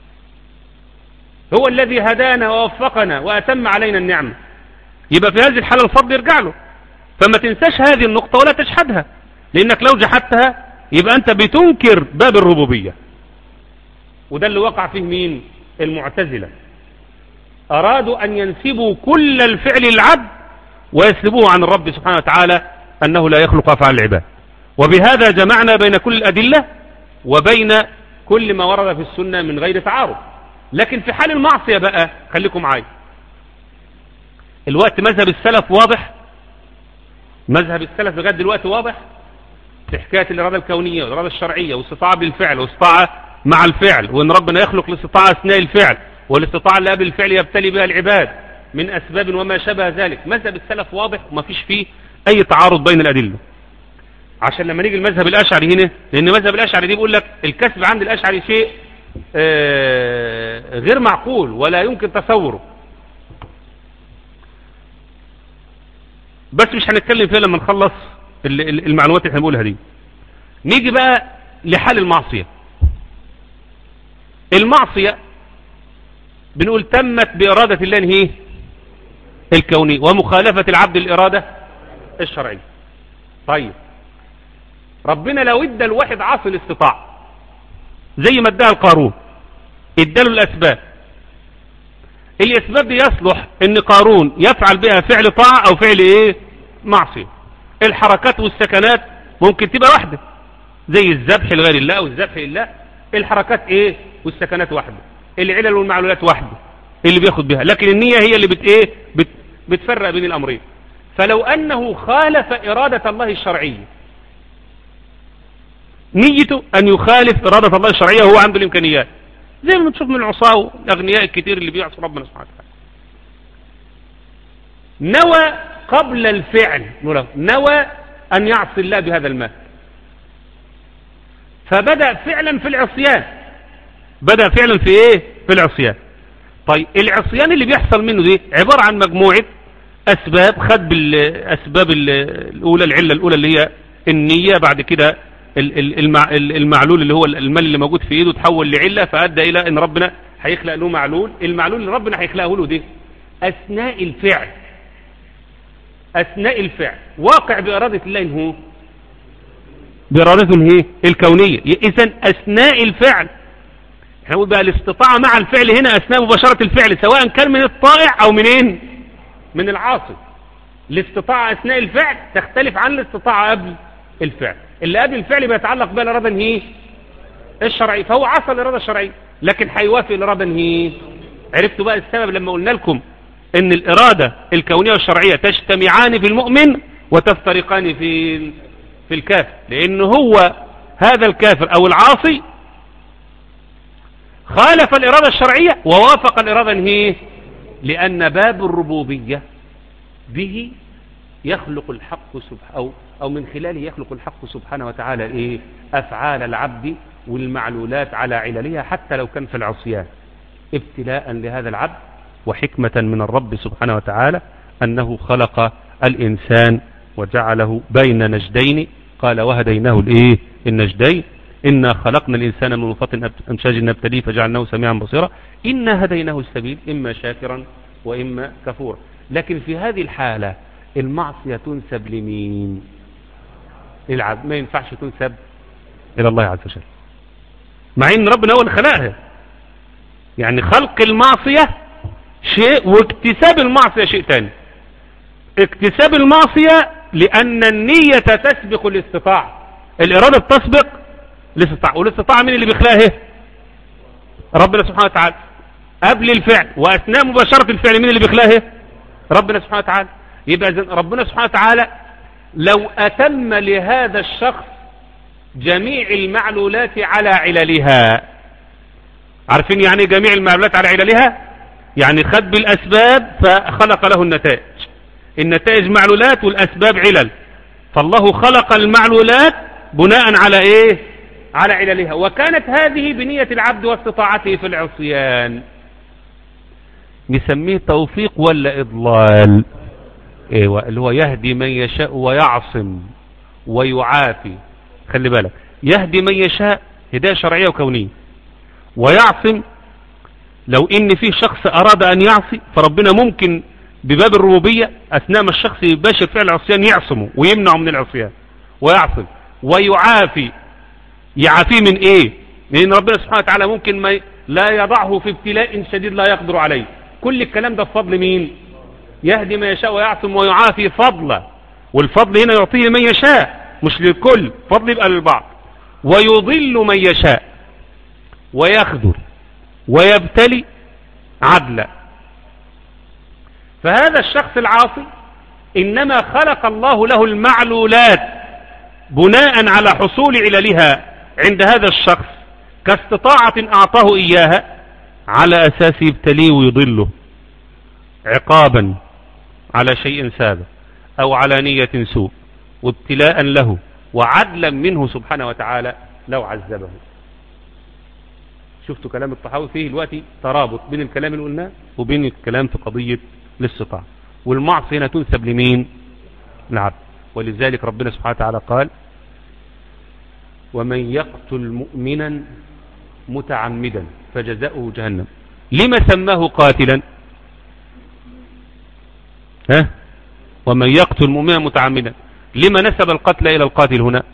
هو الذي هدانا ووفقنا وأتم علينا النعمة، يبقى في هذه الحالة الفضل يرجع له. فما تنساش هذه النقطة ولا تجحدها، لأنك لو جحدتها يبقى أنت بتنكر باب الربوبية. وده اللي وقع فيه مين؟ المعتزلة. أرادوا أن ينسبوا كل الفعل للعبد ويسلبوه عن الرب سبحانه وتعالى أنه لا يخلق أفعال العباد. وبهذا جمعنا بين كل الأدلة وبين كل ما ورد في السنة من غير تعارض. لكن في حال المعصية بقى خليكم معايا. الوقت مذهب السلف واضح، مذهب السلف لغاية دلوقتي واضح في حكاية الإرادة الكونية والإرادة الشرعية واستطاعة بالفعل واستطاعة مع الفعل، وان ربنا يخلق الاستطاعة اثناء الفعل، والاستطاعة اللي قبل الفعل يبتلي بها العباد من اسباب وما شابه ذلك. مذهب السلف واضح وما فيش فيه اي تعارض بين الادلة. عشان لما نيجي المذهب الاشعري هنا، لان مذهب الاشعري دي بيقول لك الكسب عند الاشعري شيء آه غير معقول ولا يمكن تصوره، بس مش هنتكلم فيها لما نخلص المعلومات اللي احنا بنقولها دي. نيجي بقى لحال المعصية. المعصية بنقول تمت بإرادة الله هي الكونية ومخالفة العبد الإرادة الشرعية. طيب ربنا لو ادى الواحد عاصي الاستطاعة زي ما اداها القارون، اداله الأسباب، الأسباب دي يصلح ان قارون يفعل بها فعل طاعة او فعل ايه معصية. الحركات والسكنات ممكن تبقى واحدة زي الذبح لغير الله او الذبح لله، الحركات ايه والسكنات واحدة، العلل والمعلولات واحدة اللي بياخد بها، لكن النية هي اللي بت ايه بت بتفرق بين الامرين. فلو انه خالف ارادة الله الشرعية، نيته ان يخالف ارادة الله الشرعية وهو عنده الامكانيات، زي ما نشوف من العصاة والاغنياء الكتير اللي بيعصوا ربنا سبحانه وتعالى. نوى قبل الفعل، نوى ان يعصي الله بهذا المال، فبدأ فعلا في العصيان، بدأ فعلا في ايه في العصيان. طيب العصيان اللي بيحصل منه دي عبارة عن مجموعة اسباب، خد بالاسباب الاولى، العلة الاولى اللي هي النية، بعد كده المعلول اللي هو المال اللي موجود في ايده تحول لعلة فأدى الى ان ربنا هيخلق له معلول، المعلول اللي ربنا هيخلقه له ده اثناء الفعل، اثناء الفعل واقع بإرادة الله هو بإرادته هي الكونية. اذا اثناء الفعل احنا نقول بقى الاستطاعة مع الفعل هنا اثناء مباشرة الفعل، سواء كان من الطائع او منين من العاصي. الاستطاعة اثناء الفعل تختلف عن الاستطاعة قبل الفعل. اللي قبل الفعل بيتعلق بها الإرادة هي الشرعية، فهو عصى الإرادة الشرعية، لكن هيوافق الإرادة هي. عرفتوا بقى السبب لما قلنا لكم ان الإرادة الكونية والشرعية تجتمعان في المؤمن وتفترقان في في الكافر، لأن هو هذا الكافر أو العاصي خالف الإرادة الشرعية ووافق الإرادة هي، لأن باب الربوبية به يخلق الحق سبحانه أو أو من خلاله يخلق الحق سبحانه وتعالى إيه أفعال العبد والمعلولات على عللها حتى لو كان في العصيان، ابتلاء لهذا العبد وحكمة من الرب سبحانه وتعالى أنه خلق الإنسان وجعله بين نجدين، قال وهديناه الإيه النجدين، إنا خلقنا الإنسان من نطفة أمشاج نبتليه فجعلناه سميعا بصيرا، إنا هديناه السبيل إما شاكرا وإما كفورا. لكن في هذه الحالة المعصية تنسب لمين؟ العبد، ما ينفعش تنسب إلى الله عز وجل، مع إن ربنا هو اللي خلقها. يعني خلق المعصية شيء واكتساب المعصية شيء تاني. اكتساب المعصية لأن النية تسبق الاستطاعة، الإرادة تسبق الاستطاعة، والاستطاعة مين اللي بيخلقها؟ ربنا سبحانه وتعالى قبل الفعل، وأثناء مباشرة الفعل مين اللي بيخلقها؟ ربنا سبحانه وتعالى. يبقى ربنا سبحانه وتعالى لو أتم لهذا الشخص جميع المعلولات على عللها، عارفين يعني جميع المعلولات على عللها؟ يعني خد بالأسباب فخلق له النتائج، النتائج معلولات والأسباب علل، فالله خلق المعلولات بناء على إيه؟ على عللها، وكانت هذه بنية العبد واستطاعته في العصيان. نسميه توفيق ولا إضلال؟ ايوه، اللي هو يهدي من يشاء ويعصم ويعافي. خلي بالك، يهدي من يشاء هداية شرعية وكونية، ويعصم لو ان في شخص اراد ان يعصي فربنا ممكن بباب الربوبية اثناء ما الشخص يباشر فعل العصيان يعصمه ويمنعه من العصيان ويعصم. ويعافي، يعافيه من ايه؟ لان ربنا سبحانه وتعالى ممكن ما لا يضعه في ابتلاء شديد لا يقدر عليه. كل الكلام ده بفضل مين؟ يهدي من يشاء ويعصم ويعافي فضلا، والفضل هنا يعطيه من يشاء مش للكل، فضل يبقى للبعض. ويضل من يشاء ويخذل ويبتلي عدلا. فهذا الشخص العاصي إنما خلق الله له المعلولات بناء على حصول عللها عند هذا الشخص كاستطاعة أعطاه إياها على أساس يبتليه ويضله عقابا على شيء سابق أو على نية سوء وابتلاء له وعدلا منه سبحانه وتعالى لو عذبه. شفتوا كلام الطحاوي فيه دلوقتي ترابط بين الكلام اللي قلناه وبين الكلام في قضية الاستطاعة. والمعصية هنا تنسب لمين؟ العبد. ولذلك ربنا سبحانه وتعالى قال ومن يقتل مؤمنا متعمدا فجزاؤه جهنم. لما سماه قاتلا؟ ها؟ ومن يقتل مؤمنا متعمدا، لما نسب القتل إلى القاتل هنا؟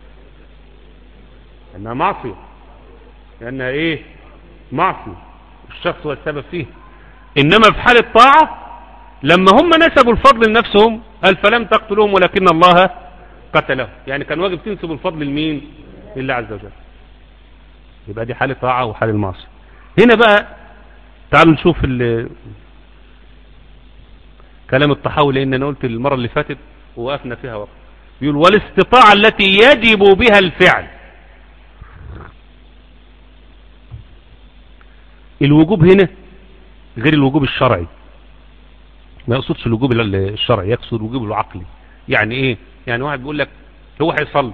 لأنها معصية، لأنها إيه؟ معصية، الشخص هو السبب فيه. إنما في حال الطاعة لما هم نسبوا الفضل لنفسهم قال فلم تقتلوهم ولكن الله قتلهم، يعني كان واجب تنسب الفضل لمين؟ لله عز وجل. يبقى دي حال الطاعة وحال المعصية. هنا بقى تعالوا نشوف كلام الطحاوي، لأن أنا قلت المرة اللي فاتت ووقفنا فيها وقت. يقول والاستطاعة التي يجب بها الفعل. الوجوب هنا غير الوجوب الشرعي، ما يقصدش الوجوب الشرعي، يقصد الوجوب العقلي. يعني ايه؟ يعني واحد بيقول لك هو هيصلي،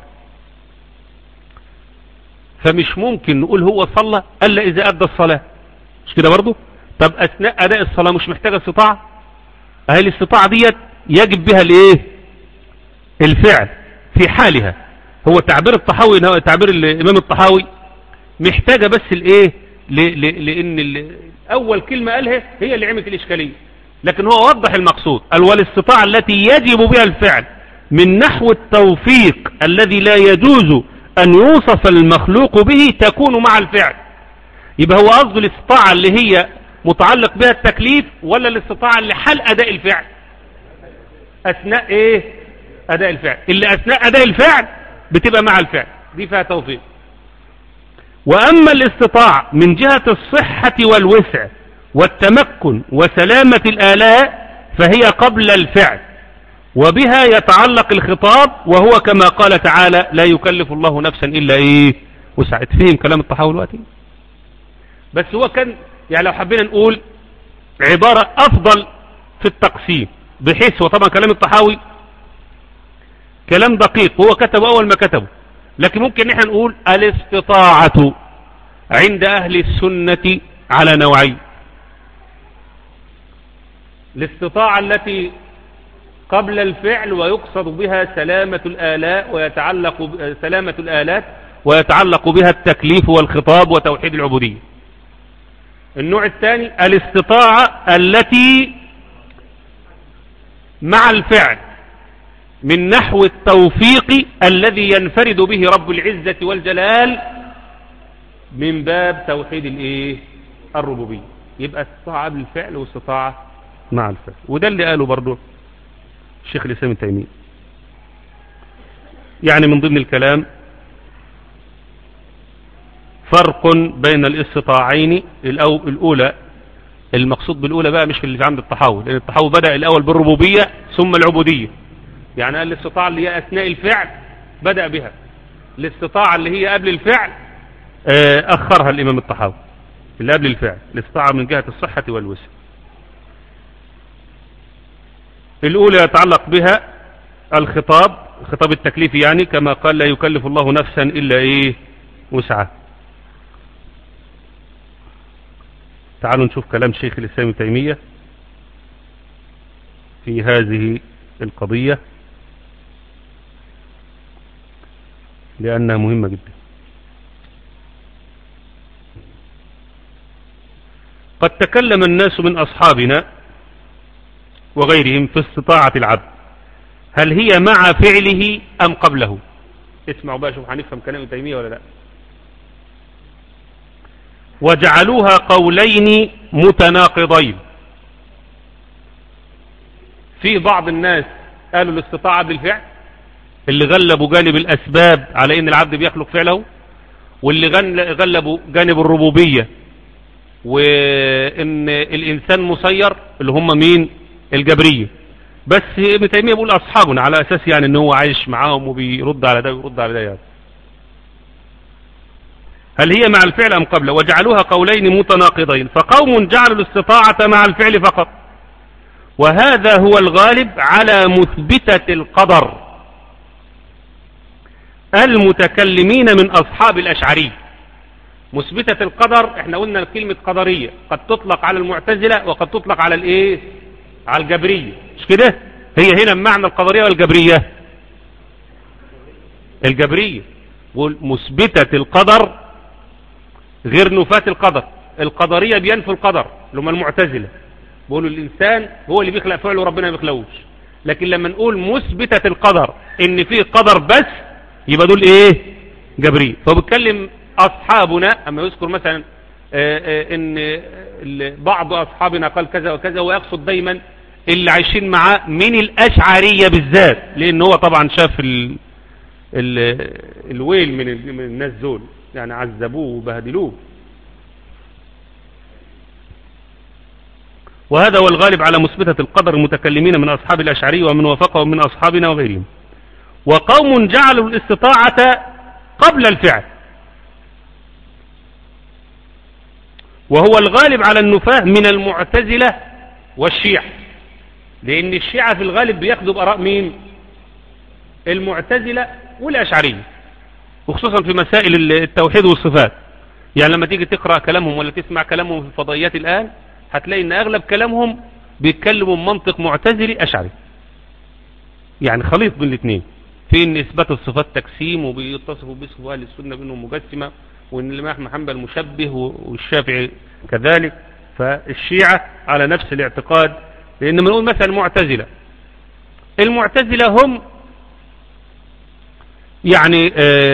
فمش ممكن نقول هو صلى الا اذا ادى الصلاة، مش كده برضه؟ طب اثناء اداء الصلاة مش محتاجة استطاعة؟ اهي الاستطاعة ديت يجب بها الايه؟ الفعل في حالها. هو تعبير الطحاوي، تعبير الامام الطحاوي محتاجة بس الايه؟ لان اول كلمة قالها هي اللي عملت الاشكالية، لكن هو وضح المقصود. قال والاستطاعة التي يجب بها الفعل من نحو التوفيق الذي لا يجوز ان يوصف المخلوق به تكون مع الفعل. يبقى هو قصده الاستطاعة اللي هي متعلق بها التكليف، ولا الاستطاعة اللي حال اداء الفعل؟ اثناء ايه؟ اداء الفعل. اللي اثناء اداء الفعل بتبقى مع الفعل، دي فيها توفيق. واما الاستطاعة من جهة الصحة والوسع والتمكن وسلامة الآلاء فهي قبل الفعل، وبها يتعلق الخطاب، وهو كما قال تعالى لا يكلف الله نفسا إلا إيه وسعت. فهم كلام الطحاوي دلوقتي؟ بس هو كان يعني لو حبينا نقول عبارة أفضل في التقسيم، بحيث هو طبعا كلام الطحاوي كلام دقيق هو كتبه أول ما كتبه، لكن ممكن نحن نقول الاستطاعة عند أهل السنة على نوعين. الاستطاعة التي قبل الفعل ويقصد بها سلامة الآلاء ويتعلق سلامة الآلات ويتعلق بها التكليف والخطاب وتوحيد العبودية. النوع الثاني الاستطاعة التي مع الفعل من نحو التوفيق الذي ينفرد به رب العزة والجلال من باب توحيد الايه؟ الربوبية. يبقى استطاعة قبل الفعل واستطاعة مع الفعل، وده اللي قاله برضو الشيخ الإسلام ابن تيمية. يعني من ضمن الكلام فرق بين الاستطاعين. الأولى المقصود بالأولى بقى مش اللي عند الطحاوي، لأن الطحاوي بدأ الأول بالربوبية ثم العبودية. يعني قال الاستطاعة اللي هي أثناء الفعل بدأ بها، الاستطاعة اللي هي قبل الفعل أخرها الإمام الطحاوي. اللي قبل الفعل الاستطاعة من جهة الصحة والوسع. الأولى يتعلق بها الخطاب، خطاب التكليف، يعني كما قال لا يكلف الله نفسا إلا إيه وسعها. تعالوا نشوف كلام شيخ الإسلام ابن تيمية في هذه القضية لأنها مهمة جدا. قد تكلم الناس من أصحابنا وغيرهم في استطاعة العبد، هل هي مع فعله أم قبله؟ اسمعوا بقى شوف هنفهم كلام ابن تيمية ولا لا. وجعلوها قولين متناقضين. في بعض الناس قالوا الاستطاعة بالفعل، اللي غلبوا جانب الأسباب على ان العبد بيخلق فعله، واللي غلبوا جانب الربوبية وان الانسان مسير، اللي هم مين؟ الجبرية. بس ابن تيمية بيقول اصحابنا على اساس يعني ان هو عايش معاهم وبيرد على ده ويرد على ده. يعني هل هي مع الفعل أم قبله، وجعلوها قولين متناقضين، فقوم جعلوا الاستطاعة مع الفعل فقط، وهذا هو الغالب على مثبتة القدر المتكلمين من أصحاب الأشعري. مثبتة القدر احنا قلنا كلمة قدرية قد تطلق على المعتزلة وقد تطلق على الايه، على الجبرية، مش كده؟ هي هنا معنى القدرية والجبرية، الجبرية مثبتة القدر غير نفاة القدر. القدرية بينفوا القدر اللي هم المعتزلة، بيقولوا الإنسان هو اللي بيخلق فعله وربنا ما بيخلقوش. لكن لما نقول مثبتة القدر ان فيه قدر بس، يبقى دول ايه، جبرية. فبتكلم أصحابنا أما يذكر مثلا آآ آآ إن بعض أصحابنا قال كذا وكذا، ويقصد دايما اللي عايشين معاه من الأشعرية بالذات، لأن هو طبعا شاف ال ال الويل من, من الناس دول، يعني عذبوه وبهدلوه. وهذا هو الغالب على مثبتة القدر المتكلمين من أصحاب الأشعرية ومن وافقهم من أصحابنا وغيرهم. وقوم جعلوا الاستطاعة قبل الفعل، وهو الغالب على النفاة من المعتزلة والشيعة، لأن الشيعة في الغالب بياخدوا بآراء مين؟ المعتزلة والأشعرية، وخصوصا في مسائل التوحيد والصفات. يعني لما تيجي تقرأ كلامهم ولا تسمع كلامهم في الفضائيات الآن، هتلاقي ان اغلب كلامهم بيتكلموا منطق معتزلي أشعري، يعني خليط بين الاثنين، في ان اثبات الصفات تجسيم، وبيتصفوا باسم اهل السنه بانهم مجسمه، وان الامام احمد حنبل مشبه والشافعي كذلك. فالشيعة على نفس الاعتقاد. لان بنقول مثلا المعتزله المعتزله هم يعني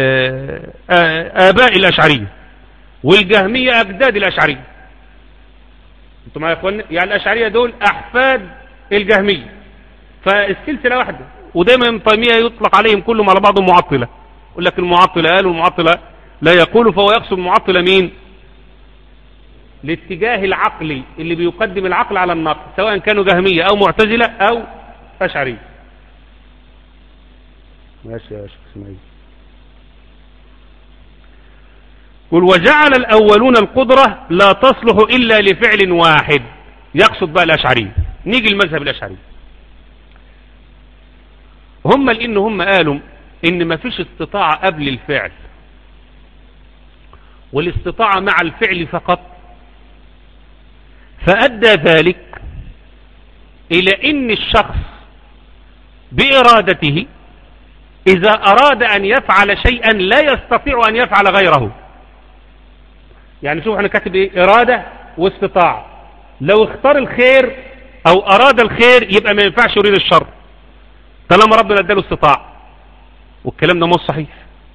آباء الأشعرية، والجهمية أجداد الأشعرية. انتم معايا يا اخوانا؟ يعني الأشعرية دول أحفاد الجهمية، فالسلسلة واحدة. ودايما ابن تيمية يطلق عليهم كلهم على بعضهم معطلة، يقول لك المعطلة قالوا المعطلة لا يقول، فهو يقصد المعطلة مين؟ الاتجاه العقلي اللي بيقدم العقل على النقل، سواء كانوا جهمية أو معتزلة أو أشعرية. ماشي يا شيخ اسماعيل. قل وجعل الأولون القدرة لا تصلح إلا لفعل واحد، يقصد بقى الأشعري. نيجي المذهب الأشعري، هم لأن هم قالوا إن ما فيش استطاعة قبل الفعل، والاستطاعة مع الفعل فقط، فأدى ذلك إلى إن الشخص بإرادته إذا أراد أن يفعل شيئا لا يستطيع أن يفعل غيره. يعني شوف احنا كاتب ايه؟ إرادة واستطاعة. لو اختار الخير أو أراد الخير يبقى ما ينفعش يريد الشر طالما ربنا اداله استطاعة، والكلام ده مش صحيح.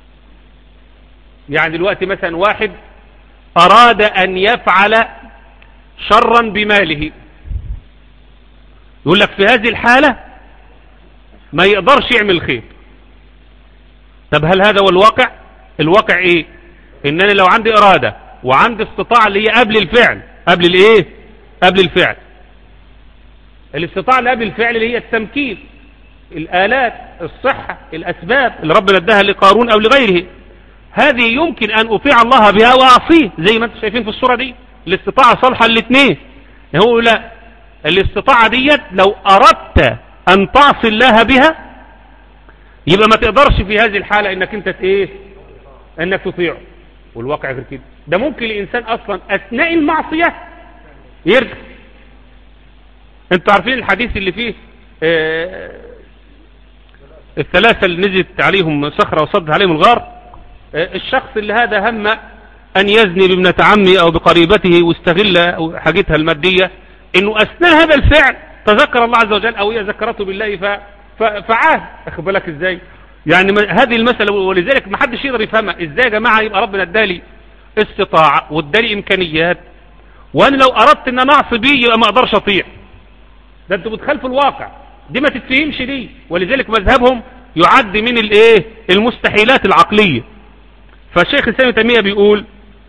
يعني دلوقتي مثلا واحد أراد أن يفعل شرا بماله، يقول لك في هذه الحالة ما يقدرش يعمل خير. طب هل هذا هو الواقع؟ الواقع ايه؟ انني لو عندي ارادة وعندي استطاعة اللي هي قبل الفعل، قبل الايه؟ قبل الفعل. الاستطاعة اللي قبل الفعل اللي هي التمكين، الآلات، الصحة، الأسباب اللي ربنا اداها لقارون أو لغيره، هذه يمكن أن أطيع الله بها وأعصيه، زي ما انتم شايفين في الصورة دي. الاستطاعة صالحة الاثنين. هو لا، الاستطاعة ديت لو أردت أن تعصي الله بها يبقى ما تقدرش في هذه الحالة انك انت ايه؟ انك تطيعه. والواقع غير كده، ده ممكن الانسان اصلا اثناء المعصية يرجع. انتوا عارفين الحديث اللي فيه اه الثلاثة اللي نزلت عليهم صخرة وصد عليهم الغار، اه الشخص اللي هذا هم ان يزني بابنة عمه او بقريبته واستغل حاجتها المادية، انه اثناء هذا الفعل تذكر الله عز وجل او هي ذكرته بالله ف فعاه. اخد بالك ازاي؟ يعني هذه المسألة، ولذلك ما حدش يقدر يفهمها. ازاي يا جماعة يبقى ربنا ادالي استطاعة وادالي امكانيات، وانا لو اردت ان انا اعصي بيه يبقى ما اقدرش اطيع؟ ده انتوا بتخالفوا الواقع، دي ما تتفهمش دي. ولذلك مذهبهم يعد من الايه؟ المستحيلات العقلية. فالشيخ الإسلام ابن تيمية بيقول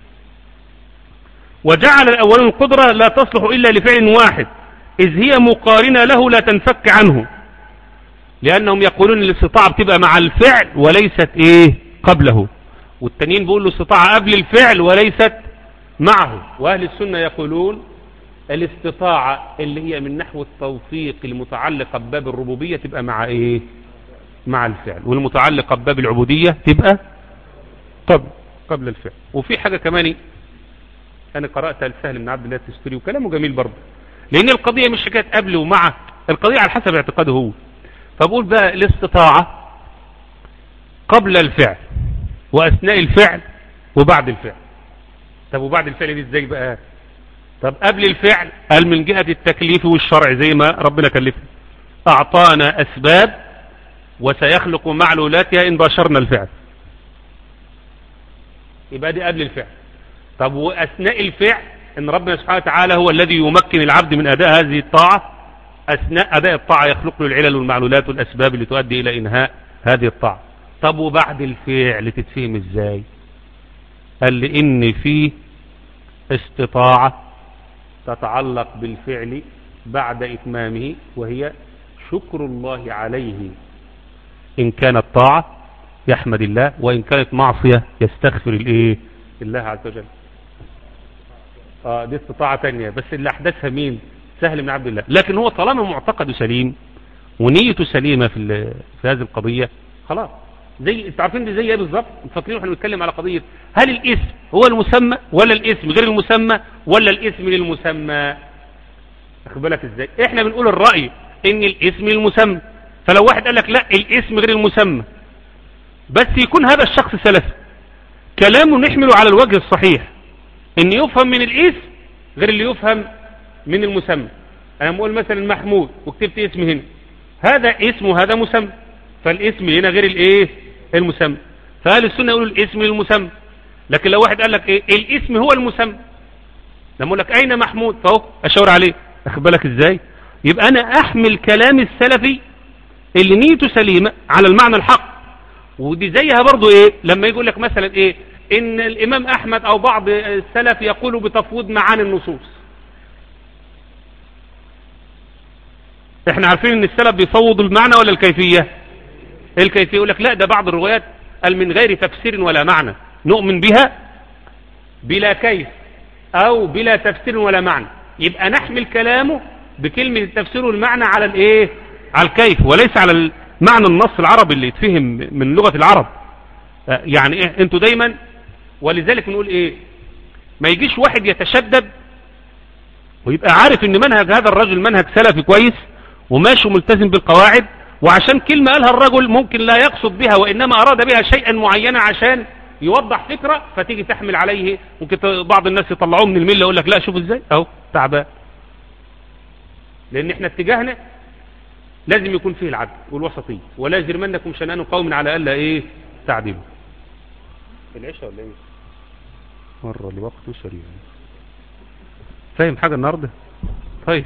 وجعل الاولون القدرة لا تصلح الا لفعل واحد، اذ هي مقارنة له لا تنفك عنه، لأنهم يقولون الاستطاعة بتبقى مع الفعل وليست إيه؟ قبله. والتانيين بيقول له استطاعة قبل الفعل وليست معه. واهل السنة يقولون الاستطاعة اللي هي من نحو التوفيق المتعلقة بباب الربوبية تبقى مع ايه؟ مع الفعل، والمتعلقة بباب العبودية تبقى قبل قبل الفعل. وفي حاجة كمان انا قرأتها لسهل بن عبد الله التستوري وكلامه جميل برضه، لان القضية مش حكاية قبل ومع، القضية على حسب اعتقاده هو. فبقول بقى الاستطاعة قبل الفعل واثناء الفعل وبعد الفعل. طب وبعد الفعل دي ازاي بقى؟ طب قبل الفعل قال من جهة التكليف والشرع زي ما ربنا كلفنا، اعطانا اسباب وسيخلق معلولاتها ان باشرنا الفعل، يبقى دي قبل الفعل. طب واثناء الفعل ان ربنا سبحانه وتعالى هو الذي يمكن العبد من اداء هذه الطاعة، اثناء اداء الطاعة يخلق له العلل والمعلولات والاسباب اللي تؤدي الى انهاء هذه الطاعة. طب وبعد الفعل تتفهم ازاي؟ قال لي ان في استطاعة تتعلق بالفعل بعد اتمامه، وهي شكر الله عليه، ان كانت طاعة يحمد الله، وان كانت معصية يستغفر الايه الله عز وجل. اه دي استطاعة تانية بس اللي احدثها مين؟ سهل بن عبد الله. لكن هو طالما معتقده سليم ونيته سليمة في في هذه القضية خلاص. زي انتوا عارفين دي زي ايه بالظبط؟ فاكرين احنا بنتكلم على قضية هل الاسم هو المسمى ولا الاسم غير المسمى ولا الاسم للمسمى؟ اخد بالك ازاي؟ احنا بنقول الرأي ان الاسم للمسمى، فلو واحد قال لك لا الاسم غير المسمى بس يكون هذا الشخص سلفي كلامه نحمله على الوجه الصحيح، ان يفهم من الاسم غير اللي يفهم من المسمى. انا بقول مثلا محمود وكتبت اسم هنا، هذا اسم وهذا مسمى، فالاسم هنا غير الايه المسمى. فاهل السنه يقولوا الاسم للمسمى. لكن لو واحد قال لك ايه الاسم هو المسمى، لما اقول لك اين محمود فهو اشاور عليه، اخد بالك ازاي؟ يبقى انا احمل كلام السلفي اللي نيته سليمه على المعنى الحق. ودي زيها برضو ايه لما يقول لك مثلا ايه ان الامام احمد او بعض السلف يقولوا بتفويض معاني النصوص. احنا عارفين ان السلف بيفوض المعنى ولا الكيفية؟ الكيفية. يقول لك لا ده بعض الروايات قال من غير تفسير ولا معنى نؤمن بها بلا كيف او بلا تفسير ولا معنى. يبقى نحمل كلامه بكلمة التفسير والمعنى على الايه على الكيف وليس على معنى النص العربي اللي يتفهم من لغة العرب. يعني ايه انتوا دايما، ولذلك نقول ايه ما يجيش واحد يتشدد ويبقى عارف ان منهج هذا الرجل منهج سلفي كويس وماشي ملتزم بالقواعد، وعشان كلمة قالها الرجل ممكن لا يقصد بها وإنما أراد بها شيئا معينا عشان يوضح فكرة، فتيجي تحمل عليه. ممكن بعض الناس يطلعوه من الملة يقول لك لا شوف ازاي اهو تعبان، لان احنا اتجاهنا لازم يكون فيه العدل والوسطية. ولا يجرمنكم شنآن قوم على الا ايه تعدلوا. العشاء ولا ايه مرة لوقته سريع. فاهم حاجة النهاردة؟ طيب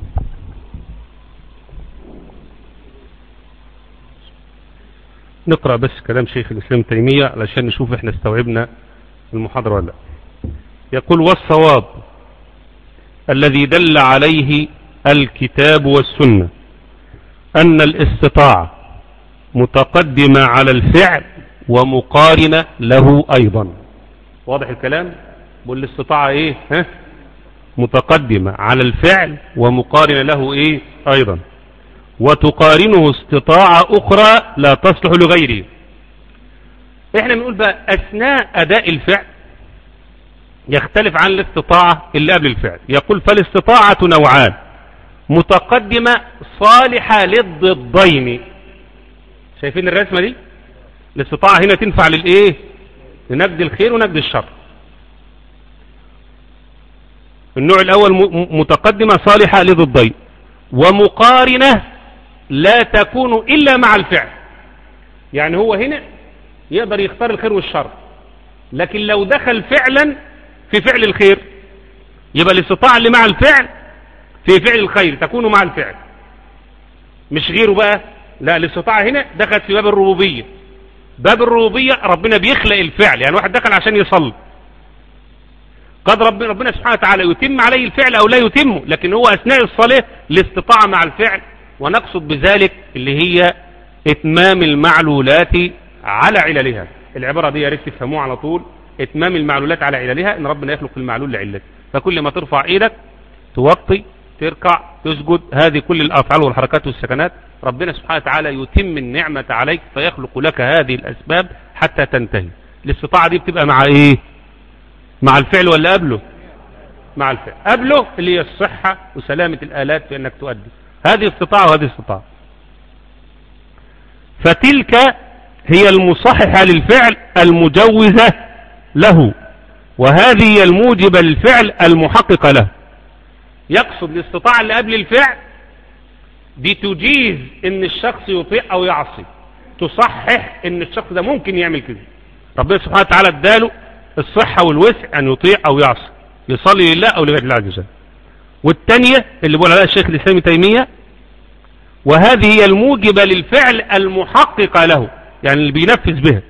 نقرأ بس كلام شيخ الإسلام تيمية علشان نشوف احنا استوعبنا المحاضرة ولا لا. يقول والصواب الذي دل عليه الكتاب والسنة أن الاستطاعة متقدمة على الفعل ومقارنة له أيضا. واضح الكلام؟ بقول الاستطاعة ايه ها؟ متقدمة على الفعل ومقارنة له ايه أيضا، وتقارنه استطاعة أخرى لا تصلح لغيره. احنا بنقول بقى أثناء أداء الفعل يختلف عن الاستطاعة اللي قبل الفعل. يقول فالاستطاعة نوعان، متقدمة صالحة للضدين. شايفين الرسمة دي؟ الاستطاعة هنا تنفع للإيه؟ لنجد الخير ونجد الشر. النوع الأول متقدمة صالحة لضدين، ومقارنة لا تكون إلا مع الفعل. يعني هو هنا يقدر يختار الخير والشر، لكن لو دخل فعلا في فعل الخير يبقى الاستطاعة اللي مع الفعل في فعل الخير تكون مع الفعل مش غيره بقى. لا الاستطاعة هنا دخلت في باب الربوبية. باب الربوبية ربنا بيخلق الفعل، يعني واحد دخل عشان يصلي قد ربنا, ربنا سبحانه وتعالى يتم عليه الفعل او لا يتمه، لكن هو اثناء الصلاة الاستطاعة مع الفعل، ونقصد بذلك اللي هي اتمام المعلولات على عللها. العبارة دي يا ريت تفهموها على طول. اتمام المعلولات على عللها، ان ربنا يخلق المعلول لعلته. فكل ما ترفع ايدك، توطي، تركع، تسجد، هذه كل الافعال والحركات والسكنات ربنا سبحانه وتعالى يتم النعمة عليك فيخلق لك هذه الاسباب حتى تنتهي. الاستطاعة دي بتبقى مع ايه؟ مع الفعل ولا قبله؟ مع الفعل. قبله اللي هي الصحة وسلامة الآلات في انك تؤدي. هذه استطاعة وهذه استطاعة. فتلك هي المصححة للفعل المجوزة له، وهذه هي الموجبة للفعل المحققة له. يقصد الاستطاعة اللي قبل الفعل دي تجيز ان الشخص يطيع او يعصي، تصحح ان الشخص ده ممكن يعمل كده. ربنا سبحانه وتعالى اداله الصحة والوسع ان يطيع او يعصي، يصلي لله او لغير الله عز وجل. والتانية اللي بيقول عليها الشيخ الاسلام ابن تيمية، وهذه هي الموجبة للفعل المحققة له، يعني اللي بينفذ بها.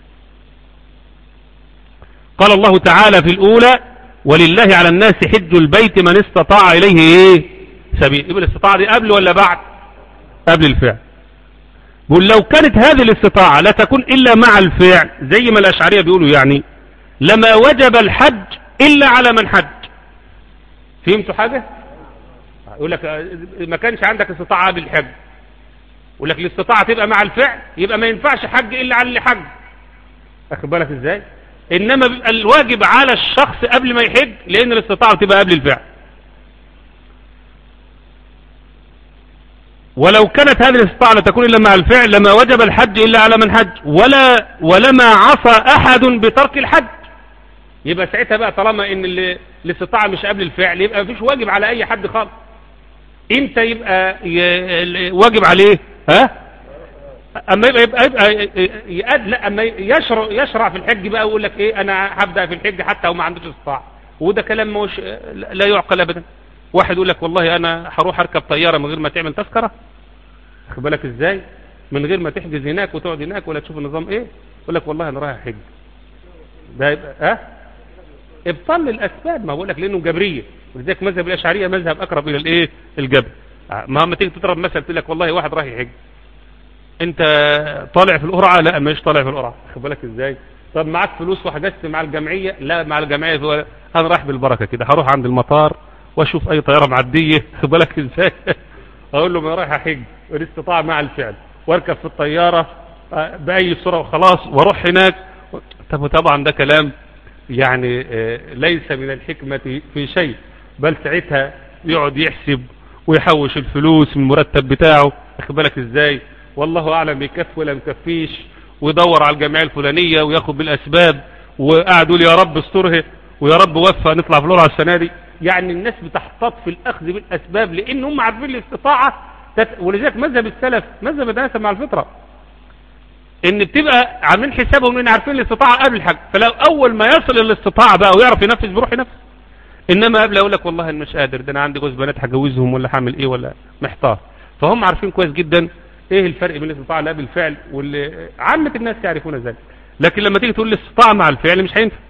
قال الله تعالى في الأولى: ولله على الناس حج البيت من استطاع إليه إيه؟ سبيل. يبقى الاستطاعة دي قبل ولا بعد؟ قبل الفعل. بقول لو كانت هذه الاستطاعة لا تكون إلا مع الفعل، زي ما الأشعرية بيقولوا يعني لما وجب الحج إلا على من حج. فهمتوا حاجة؟ يقول لك ما كانش عندك استطاعة قبل الحج، يقول لك الاستطاعة تبقى مع الفعل، يبقى ما ينفعش حج إلا على اللي حج. أخد بالك إزاي؟ إنما بيبقى الواجب على الشخص قبل ما يحج، لأن الاستطاعة تبقى قبل الفعل. ولو كانت هذه الاستطاعة لا تكون إلا مع الفعل لما وجب الحج إلا على من حج، ولا ولما عصى أحد بترك الحج. يبقى ساعتها بقى طالما إن الاستطاعة مش قبل الفعل، يبقى مفيش واجب على أي حد خالص. امتى يبقى واجب عليه؟ ها؟ اما يبقى يبقى, يبقى يقد لا اما يشرع يشرع في الحج بقى ويقول لك ايه انا هبدا في الحج حتى وما عندوش استطاعه. وده كلام مش لا يعقل ابدا. واحد يقول لك والله انا هروح اركب طياره من غير ما تعمل تذكره، واخد بالك ازاي؟ من غير ما تحجز هناك وتقعد هناك ولا تشوف النظام ايه، يقول لك والله انا رايح حج. ده يبقى ها؟ ابطال الاسباب. ما بقول لك لانه جبريه، ولذلك مذهب الاشعريه مذهب اقرب الى الايه؟ الجبر. ما ما تيجي تضرب مثل تقول لك والله واحد رايح يحج، انت طالع في القرعه؟ لا مش طالع في القرعه. خد بالك ازاي؟ طب معاك فلوس وحجزت مع الجمعيه؟ لا مع الجمعيه هو انا رايح بالبركه كده، هروح عند المطار واشوف اي طياره معديه. خد بالك ازاي؟ اقول له ما رايح احج، والاستطاعه مع الفعل، واركب في الطياره باي سرعه وخلاص واروح هناك. طب طبعا ده كلام يعني ليس من الحكمه في شيء، بل ساعتها يقعد يحسب ويحوش الفلوس من المرتب بتاعه. واخد بالك ازاي؟ والله اعلم بيكفي ولا مكفيش، ويدور على الجمعيه الفلانيه وياخد بالاسباب، وقعد يقول يا رب استره ويا رب وفى نطلع في القرعه السنه دي. يعني الناس بتحتاط في الاخذ بالاسباب لان هم عارفين الاستطاعه تت... ولذلك مذهب السلف مذهب يتناسب مع الفطره، ان بتبقى عاملين حسابهم ان عارفين الاستطاعه قبل الحج، فلو اول ما يصل الاستطاعه بقى ويعرف ينفذ بيروح ينفذ. انما قبل اقول لك والله انا مش قادر، ده انا عندي جوز بنات هجوزهم ولا هعمل ايه ولا محتار. فهم عارفين كويس جدا ايه الفرق بين الاستطاعه اللي قبل الفعل، واللي عامه الناس يعرفون ذلك. لكن لما تيجي تقول الاستطاعه مع الفعل مش هينفع.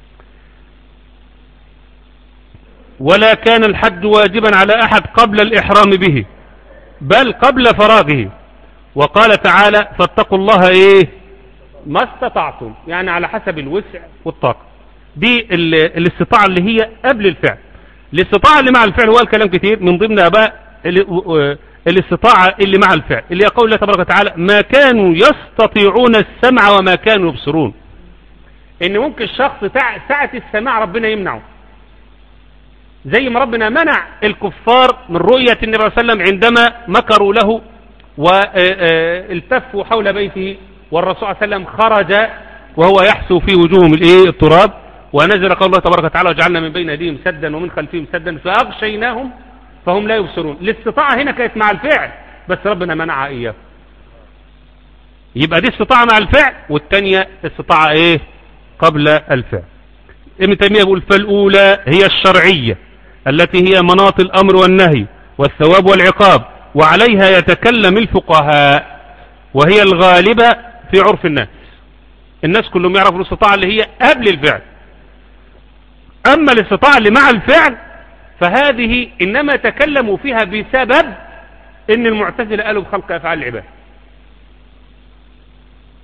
ولا كان الحج واجبا على احد قبل الاحرام به بل قبل فراغه. وقال تعالى فاتقوا الله ايه ما استطعتم، يعني على حسب الوسع والطاقه. دي الاستطاعه اللي هي قبل الفعل. الاستطاعه اللي مع الفعل هو الكلام كتير، من ضمن بقى الاستطاعه اللي مع الفعل اللي هي قول الله تبارك وتعالى ما كانوا يستطيعون السمع وما كانوا يبصرون. ان ممكن الشخص ساعه السماع ربنا يمنعه، زي ما ربنا منع الكفار من رؤيه النبي صلى الله عليه وسلم عندما مكروا له والتفوا حول بيته، والرسول صلى الله عليه وسلم خرج وهو يحسو في وجوههم الايه التراب، ونزل قول الله تبارك وتعالى وجعلنا من بين ايديهم سدا ومن خلفهم سدا فاغشيناهم فهم لا يبصرون. الاستطاعه هنا كانت مع الفعل بس ربنا منعها اياه. يبقى دي استطاعه مع الفعل، والثانيه استطاعه ايه قبل الفعل. ابن تيميه يقول فالاولى هي الشرعيه التي هي مناط الامر والنهي والثواب والعقاب، وعليها يتكلم الفقهاء، وهي الغالبه في عرف الناس. الناس كلهم يعرفوا الاستطاعه اللي هي قبل الفعل. اما الاستطاعه اللي مع الفعل فهذه انما تكلموا فيها بسبب ان المعتزله قالوا بخلق افعال العباد.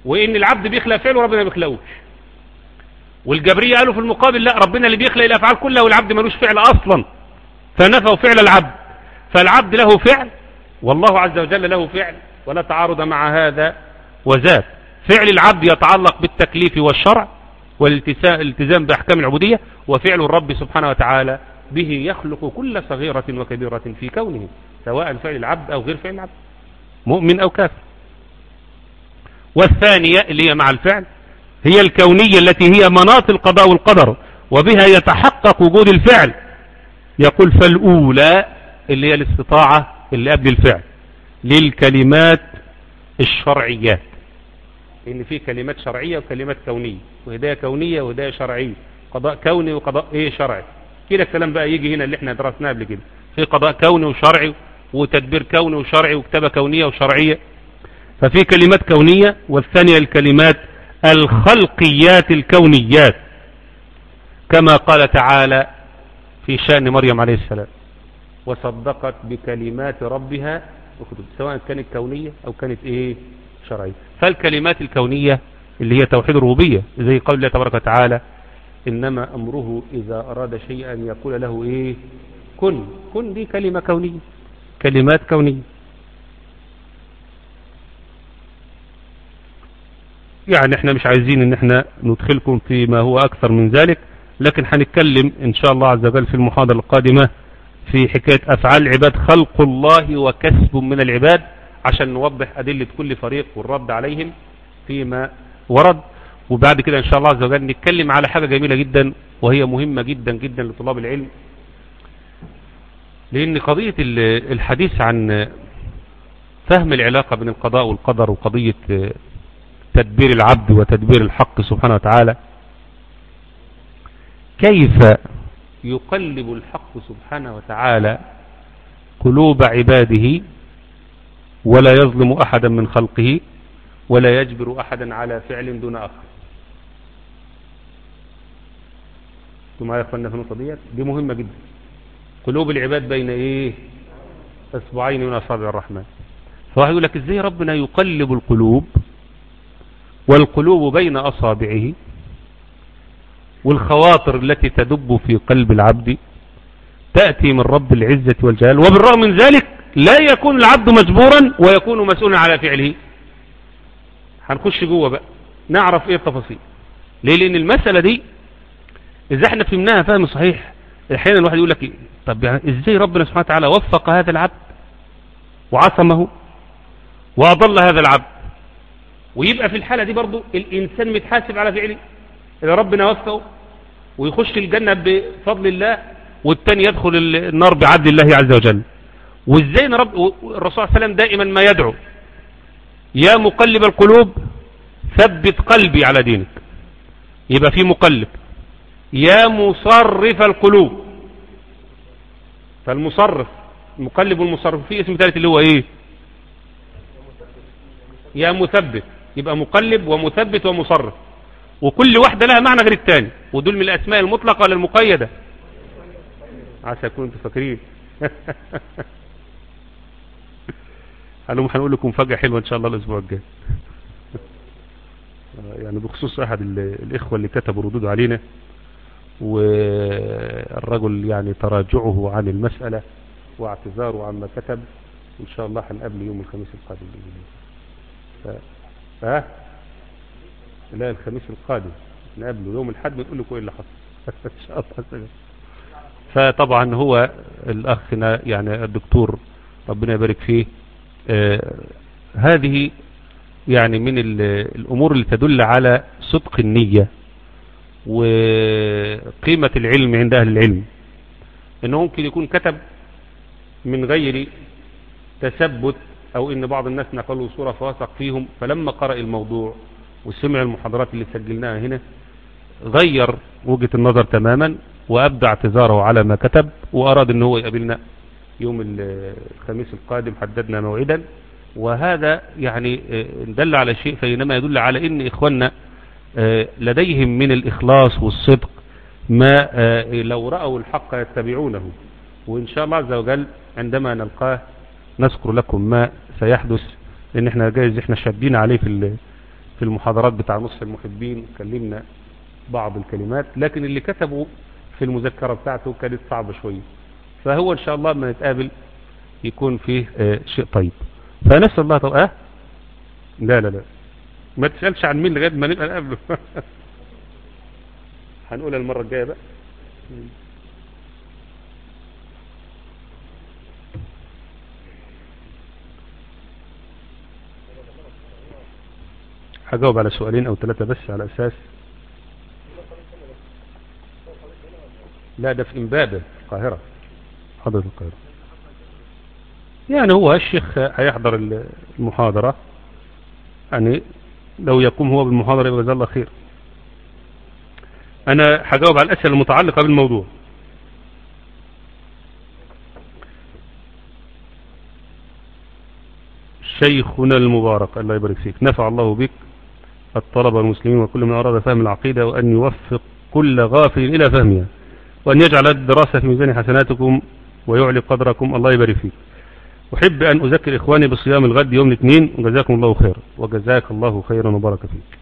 وإن العبد بيخلق فعل وربنا ما بيخلقوش. والجبرية قالوا في المقابل لا، ربنا اللي بيخلق الأفعال كلها والعبد ملوش فعل أصلا، فنفوا فعل العبد. فالعبد له فعل والله عز وجل له فعل، ولا تعارض مع هذا وذاك. فعل العبد يتعلق بالتكليف والشرع والالتزام بأحكام العبودية، وفعل الرب سبحانه وتعالى به يخلق كل صغيرة وكبيرة في كونه، سواء فعل العبد أو غير فعل العبد، مؤمن أو كافر. والثانية اللي هي مع الفعل هي الكونية التي هي مناط القضاء والقدر، وبها يتحقق وجود الفعل. يقول فالأولى اللي هي الاستطاعة اللي قبل الفعل للكلمات الشرعيات، إن في كلمات شرعية وكلمات كونية، وهداية كونية وهداية شرعية، قضاء كوني وقضاء ايه شرعي. كده الكلام بقى يجي هنا اللي احنا درسناه قبل كده، في قضاء كوني وشرعي وتدبير كوني وشرعي وكتابة كونية وشرعية. ففي كلمات كونية، والثانية الكلمات الخلقيات الكونيات، كما قال تعالى في شأن مريم عليه السلام وصدقت بكلمات ربها وكتب، سواء كانت كونية أو كانت إيه شرعية. فالكلمات الكونية اللي هي توحيد الربوبية، زي قول الله تبارك وتعالى إنما أمره إذا أراد شيئا يقول له إيه كن. كن دي كلمة كونية، كلمات كونية. يعني احنا مش عايزين ان احنا ندخلكم فيما هو اكثر من ذلك، لكن هنتكلم ان شاء الله عز وجل في المحاضرة القادمة في حكاية افعال العباد، خلق الله وكسب من العباد، عشان نوضح ادلة كل فريق والرد عليهم فيما ورد. وبعد كده ان شاء الله عز وجل نتكلم على حاجة جميلة جدا وهي مهمة جدا جدا لطلاب العلم، لان قضية الحديث عن فهم العلاقة بين القضاء والقدر وقضية تدبير العبد وتدبير الحق سبحانه وتعالى، كيف يقلب الحق سبحانه وتعالى قلوب عباده ولا يظلم أحدا من خلقه ولا يجبر أحدا على فعل دون آخر. ثم يقولنا في النقطة دي دي مهمة جدا. قلوب العباد بين ايه اصبعين من اصابع الرحمن. فواحد يقول لك ازاي ربنا يقلب القلوب والقلوب بين أصابعه، والخواطر التي تدب في قلب العبد تأتي من رب العزة والجلال، وبالرغم من ذلك لا يكون العبد مجبورا ويكون مسؤولا على فعله. هنخش جوه بقى نعرف ايه التفاصيل. ليه؟ لان المسألة دي اذا احنا فهمناها فهم صحيح، احيانا الواحد يقول لك طب يعني ازاي ربنا سبحانه وتعالى وفق هذا العبد وعصمه واضل هذا العبد، ويبقى في الحالة دي برضو الإنسان متحاسب على فعله. إذا ربنا وفقه ويخش الجنة بفضل الله، والتاني يدخل النار بعدل الله عز وجل. وإزاي رب الرسول صلى الله عليه وسلم دائما ما يدعو يا مقلب القلوب ثبت قلبي على دينك. يبقى في مقلب، يا مصرف القلوب. فالمصرف مقلب والمصرف في اسم ثالث اللي هو ايه يا مثبت. يبقى مقلب ومثبت ومصرف، وكل واحدة لها معنى غير الثاني، ودول من الأسماء المطلقة ولا المقيدة؟ عسى يكون انتوا فاكرين. هنقوم هنقول لكم فجأة حلوة ان شاء الله الاسبوع الجاي. يعني بخصوص احد الاخوة اللي كتبوا ردود علينا، والرجل يعني تراجعه عن المسألة واعتذاره عما كتب، ان شاء الله هنقابله يوم الخميس القادم باذن الله. ف... ها لا الخميس القادم نقابله، يوم الحد بنقول لكم ايه اللي حصل. ان شاء الله. فطبعا هو الاخنا يعني الدكتور ربنا يبارك فيه، آه هذه يعني من الامور اللي تدل على صدق النية وقيمة العلم عند اهل العلم، انه ممكن يكون كتب من غير تثبت، او ان بعض الناس نقلوا صورة فوثق فيهم، فلما قرأ الموضوع وسمع المحاضرات اللي سجلناها هنا غير وجهة النظر تماما، وابدع اعتذاره على ما كتب، واراد ان هو يقابلنا يوم الخميس القادم، حددنا موعدا. وهذا يعني دل على شيء، فإنما يدل على ان اخواننا لديهم من الاخلاص والصدق ما لو رأوا الحق يتبعونه. وان شاء الله عز وجل عندما نلقاه نذكر لكم ما سيحدث، لان احنا جايز احنا شادين عليه في في في المحاضرات بتاع نصف المحبين كلمنا بعض الكلمات، لكن اللي كتبوا في المذكرة بتاعته كانت صعبة شوية. فهو ان شاء الله ما نتقابل يكون فيه آه شيء طيب. فنسأل الله طب اه لا لا لا ما تسألش عن مين لغاية ما نبقى نقابله. هنقولها المرة الجاية بقى. هجاوب على سؤالين او ثلاثة بس على اساس. لا ده في امبابة القاهرة، حضرة القاهرة. يعني هو الشيخ هيحضر المحاضرة، يعني لو يقوم هو بالمحاضرة يبقى جزاه الله خير. انا هجاوب على الاسئلة المتعلقة بالموضوع. شيخنا المبارك الله يبارك فيك، نفع الله بك الطلبة المسلمين وكل من أراد فهم العقيدة، وأن يوفق كل غافل إلى فهمها، وأن يجعل الدراسة في ميزان حسناتكم ويعلي قدركم الله يبارك فيك. أحب أن أذكر إخواني بصيام الغد يوم الاثنين، وجزاكم الله خير. وجزاك الله خيرا وبارك فيك.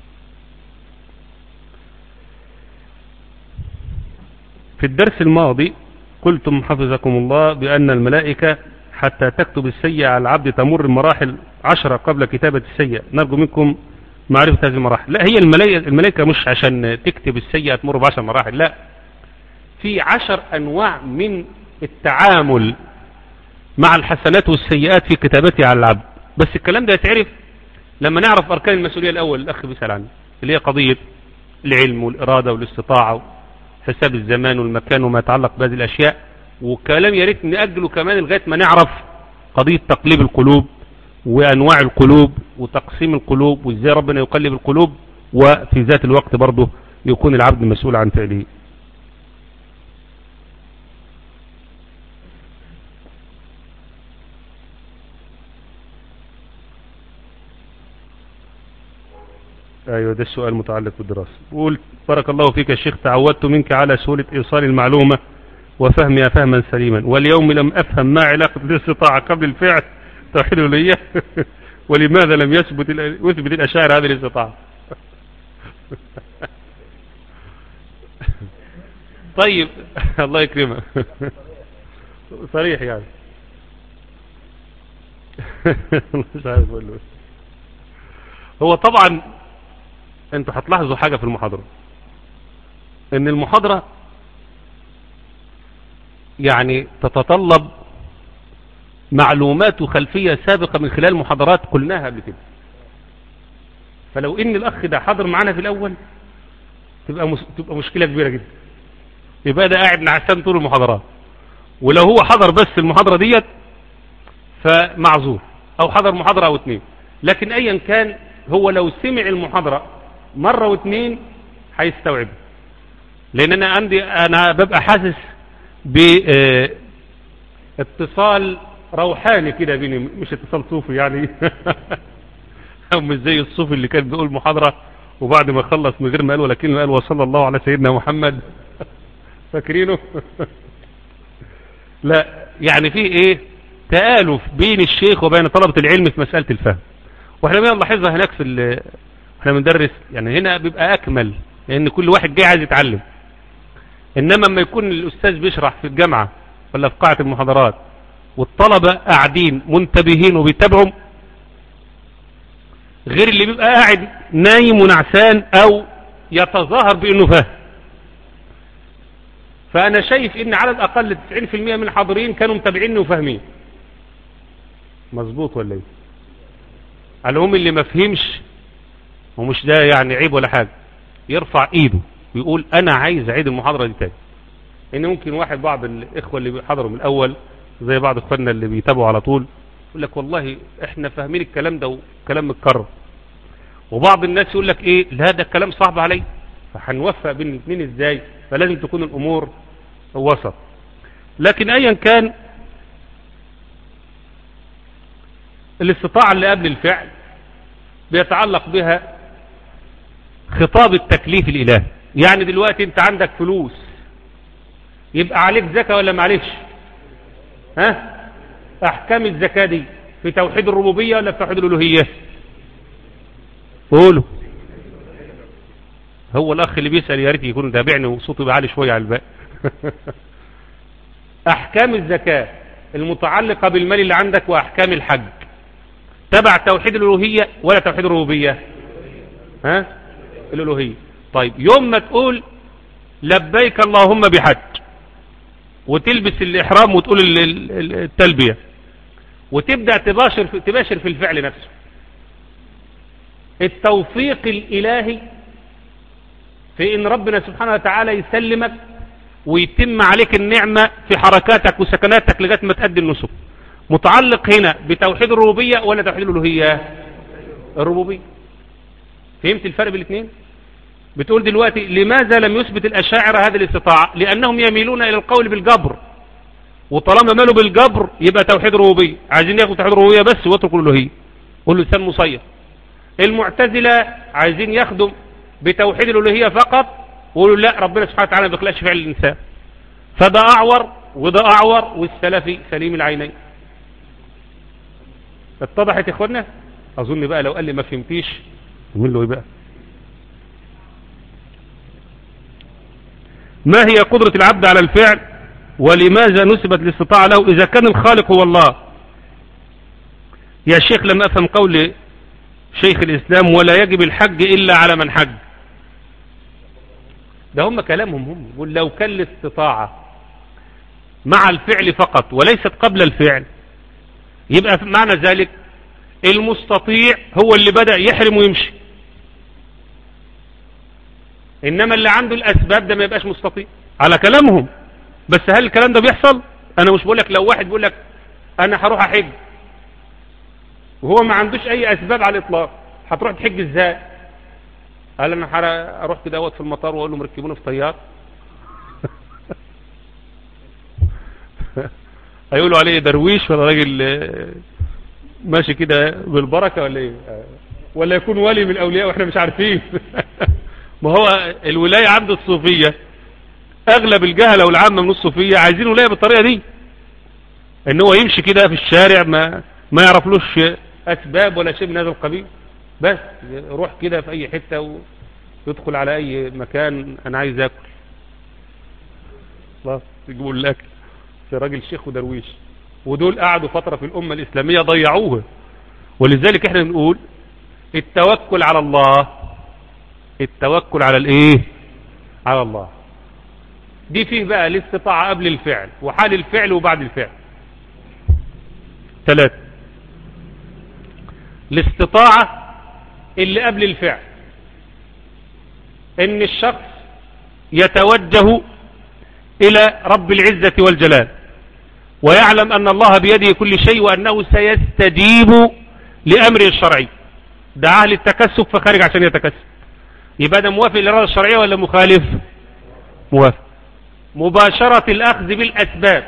في الدرس الماضي قلتم حفظكم الله بأن الملائكة حتى تكتب السيئة على العبد تمر مراحل عشرة قبل كتابة السيئة، نرجو منكم معرفة هذه المراحل. لا، هي الملائكة, الملائكة مش عشان تكتب السيئة تمر بعشر مراحل، لا، في عشر أنواع من التعامل مع الحسنات والسيئات في كتابتها على العبد. بس الكلام ده يتعرف لما نعرف أركان المسؤولية الأول الأخ بيسأل عنه، اللي هي قضية العلم والإرادة والاستطاعة وحساب الزمان والمكان وما يتعلق بهذه الأشياء. وكلام يا ريت نأجله كمان لغاية ما نعرف قضية تقليب القلوب وأنواع القلوب وتقسيم القلوب وإزاي ربنا يقلب القلوب، وفي ذات الوقت برضه يكون العبد مسؤول عن فعله. أيوة ده السؤال متعلق بالدراسة. بقول بارك الله فيك يا شيخ، تعودت منك على سهولة إيصال المعلومة وفهمها فهما سليما، واليوم لم أفهم ما علاقة الاستطاعة قبل الفعل توحيد الألوهية ولماذا لم يثبت يثبت الأشاعرة هذه الاستطاعة. طيب الله يكرمه. صريح يعني. مش عارف اقول له. هو طبعا انتوا هتلاحظوا حاجة في المحاضرة، ان المحاضرة يعني تتطلب معلومات وخلفية سابقة من خلال محاضرات قلناها قبل كده. فلو ان الاخ ده حضر معانا في الاول تبقى مس... تبقى مشكلة كبيرة جدا، يبقى ده قاعد نعسان طول المحاضرات. ولو هو حضر بس المحاضرة ديت فمعذور، او حضر محاضرة او اتنين. لكن ايا كان هو لو سمع المحاضرة مرة واتنين هيستوعب، لان انا عندي انا ببقى حاسس باتصال روحاني كده بيني، مش اتصال صوفي يعني. او مش زي الصوفي اللي كان بيقول محاضرة وبعد ما خلص من غير ما قال ولكن قال وصلى الله على سيدنا محمد. فاكرينه؟ لا، يعني في ايه تآلف بين الشيخ وبين طلبة العلم في مسألة الفهم. واحنا ما نلاحظها هناك في احنا بندرس، يعني هنا بيبقى اكمل لان كل واحد جاي عايز يتعلم. انما لما يكون الاستاذ بيشرح في الجامعة ولا في قاعة المحاضرات والطلبة قاعدين منتبهين وبيتابعوا، غير اللي بيبقى قاعد نايم ونعسان او يتظاهر بانه فاهم. فانا شايف ان على الاقل تسعين في المئة من الحاضرين كانوا متابعيني وفاهمين. مظبوط ولا ايه؟ على اللي ما فهمش، ومش ده يعني عيب ولا حاجة، يرفع ايده ويقول انا عايز اعيد المحاضرة دي تاني. ان ممكن واحد بعض الاخوة اللي بيحضروا من الاول زي بعض اخواننا اللي بيتابعوا على طول يقول لك والله احنا فاهمين الكلام ده وكلام متكرر، وبعض الناس يقول لك ايه لا ده الكلام صعب علي. فهنوفق بين الاثنين ازاي؟ فلازم تكون الامور وسط. لكن ايا كان الاستطاعة اللي قبل الفعل بيتعلق بها خطاب التكليف الالهي. يعني دلوقتي انت عندك فلوس يبقى عليك زكاة ولا ما عليكش؟ ها؟ احكام الزكاة دي في توحيد الربوبية ولا في توحيد الالوهية؟ قولوا. هو الاخ اللي بيسأل يا ريت يكون تابعني وصوته يبقى عالي شوية على الباقي. احكام الزكاة المتعلقة بالمال اللي عندك واحكام الحج تبع توحيد الالوهية ولا توحيد الربوبية؟ ها الالوهية. طيب يوم ما تقول لبيك اللهم بحج وتلبس الاحرام وتقول التلبية وتبدأ تباشر في, تباشر في الفعل نفسه، التوفيق الالهي في ان ربنا سبحانه وتعالى يسلمك ويتم عليك النعمة في حركاتك وسكناتك لغاية ما تأدي النسك، متعلق هنا بتوحيد الربوبية ولا توحيد الالوهية؟ الربوبية. فهمت الفرق بين الاثنين؟ بتقول دلوقتي لماذا لم يثبت الأشاعرة هذه الاستطاعة؟ لأنهم يميلون إلى القول بالجبر، وطالما مالوا بالجبر يبقى توحيد الربوبية، عايزين ياخدوا توحيد الربوبية بس ويتركوا الألوهية، قول لسان مصير. المعتزلة عايزين ياخدوا بتوحيد الألوهية فقط ويقولوا لا ربنا سبحانه وتعالى ما بيخلقش فعل الإنسان، فده أعور وده أعور والسلفي سليم العينين. اتضحت يا اخوانا؟ أظن بقى لو قال لي ما فهمتيش نقول له ايه بقى؟ ما هي قدرة العبد على الفعل ولماذا نسبت الاستطاعة له إذا كان الخالق هو الله؟ يا شيخ لم أفهم قول شيخ الإسلام ولا يجب الحج إلا على من حج. ده هم كلامهم هم، يقول لو كان الاستطاعة مع الفعل فقط وليست قبل الفعل يبقى معنى ذلك المستطيع هو اللي بدأ يحرم ويمشي، إنما اللي عنده الأسباب ده ما يبقاش مستطيع على كلامهم. بس هل الكلام ده بيحصل؟ أنا مش بقولك لو واحد بيقولك أنا هروح أحج وهو ما عندوش أي أسباب على الإطلاق هتروح تحج إزاي؟ قال أنا أروح كده أوت في المطار وأقول له مركبوني في طيار. هيقولوا عليه درويش ولا راجل ماشي كده بالبركة ولا إيه؟ ولا يكون ولي من الأولياء وإحنا مش عارفين. ما هو الولاية عند الصوفية اغلب الجهلة والعامة من الصوفية عايزين ولاية بالطريقة دي، ان هو يمشي كده في الشارع ما ما يعرفلوش اسباب ولا شيء من هذا القبيل، بس يروح كده في اي حتة ويدخل على اي مكان انا عايز اكل خلاص يجيبوا الاكل. في راجل شيخ ودرويش ودول قعدوا فترة في الامة الاسلامية ضيعوها. ولذلك احنا بنقول التوكل على الله، التوكل على الايه؟ على الله. دي فيه بقى الاستطاعة قبل الفعل وحال الفعل وبعد الفعل. ثلاثة، الاستطاعة اللي قبل الفعل ان الشخص يتوجه الى رب العزة والجلال ويعلم ان الله بيده كل شيء وانه سيستجيب لامره الشرعي. دعاه للتكسب فخارج عشان يتكسب، يبقى ده موافق للإرادة الشرعية ولا مخالف؟ موافق. مباشرة الأخذ بالأسباب،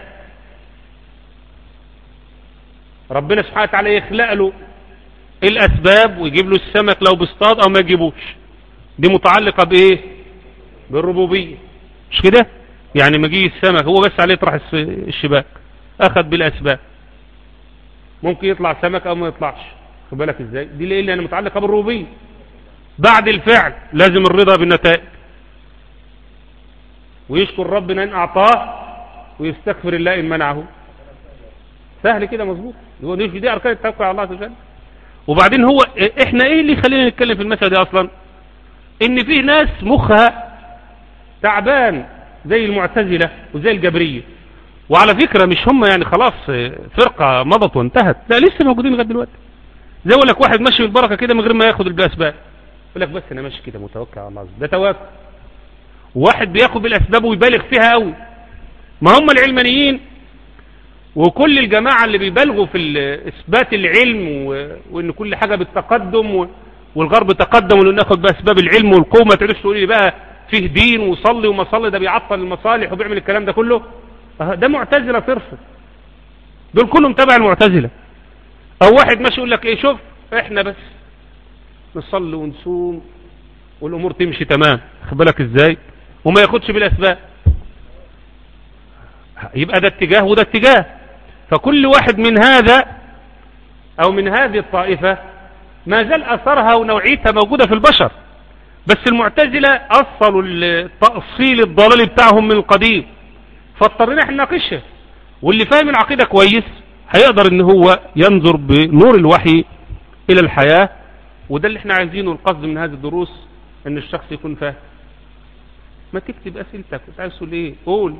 ربنا سبحانه وتعالى يخلق له الأسباب ويجيب له السمك لو بيصطاد أو ما يجيبوش، دي متعلقة بإيه؟ بالربوبية، مش كده؟ يعني ما يجي السمك هو بس عليه يطرح الشباك، أخذ بالأسباب، ممكن يطلع سمك أو ما يطلعش، خد بالك إزاي؟ دي ليه؟ لأنها متعلقة بالربوبية. بعد الفعل لازم الرضا بالنتائج ويشكر ربنا ان اعطاه ويستغفر الله ان منعه. سهل كده مظبوط، هو دي اركان التوكل على الله عز وجل. وبعدين هو احنا ايه اللي يخلينا نتكلم في المسألة دي اصلا؟ ان فيه ناس مخها تعبان زي المعتزلة وزي الجبرية، وعلى فكرة مش هم يعني خلاص فرقة مضت وانتهت، لا لسه موجودين لغايه دلوقتي. زي اقول لك واحد ماشي بالبركة كده من غير ما ياخد بالاسباب، يقول لك بس انا ماشي كده متوكل على الله عز وجل، ده توكل. واحد بياخد بالاسباب ويبالغ فيها قوي، ما هم العلمانيين وكل الجماعة اللي بيبالغوا في اثبات العلم وان كل حاجة بالتقدم والغرب تقدم وان ناخد باسباب العلم والقوة، ما تعرفش تقول لي بقى فيه دين وصلي وما صلي، ده بيعطل المصالح وبيعمل الكلام ده كله، ده معتزلة صرف، دول كلهم تبع المعتزلة. او واحد ماشي يقول لك ايه، شوف احنا بس نصلي ونصوم والامور تمشي تمام، خد بالك ازاي، وما ياخدش بالاسباب، يبقى ده اتجاه وده اتجاه. فكل واحد من هذا او من هذه الطائفة ما زال اثرها ونوعيتها موجودة في البشر، بس المعتزلة أصلوا التأصيل الضلالي بتاعهم من القديم، فاضطرينا احنا نناقشها. واللي فاهم العقيدة كويس هيقدر ان هو ينظر بنور الوحي الى الحياة، وده اللي احنا عايزينه. القصد من هذه الدروس ان الشخص يكون فاهم. ما تكتب اسئلتك، انت عايز تقول ايه؟ قول.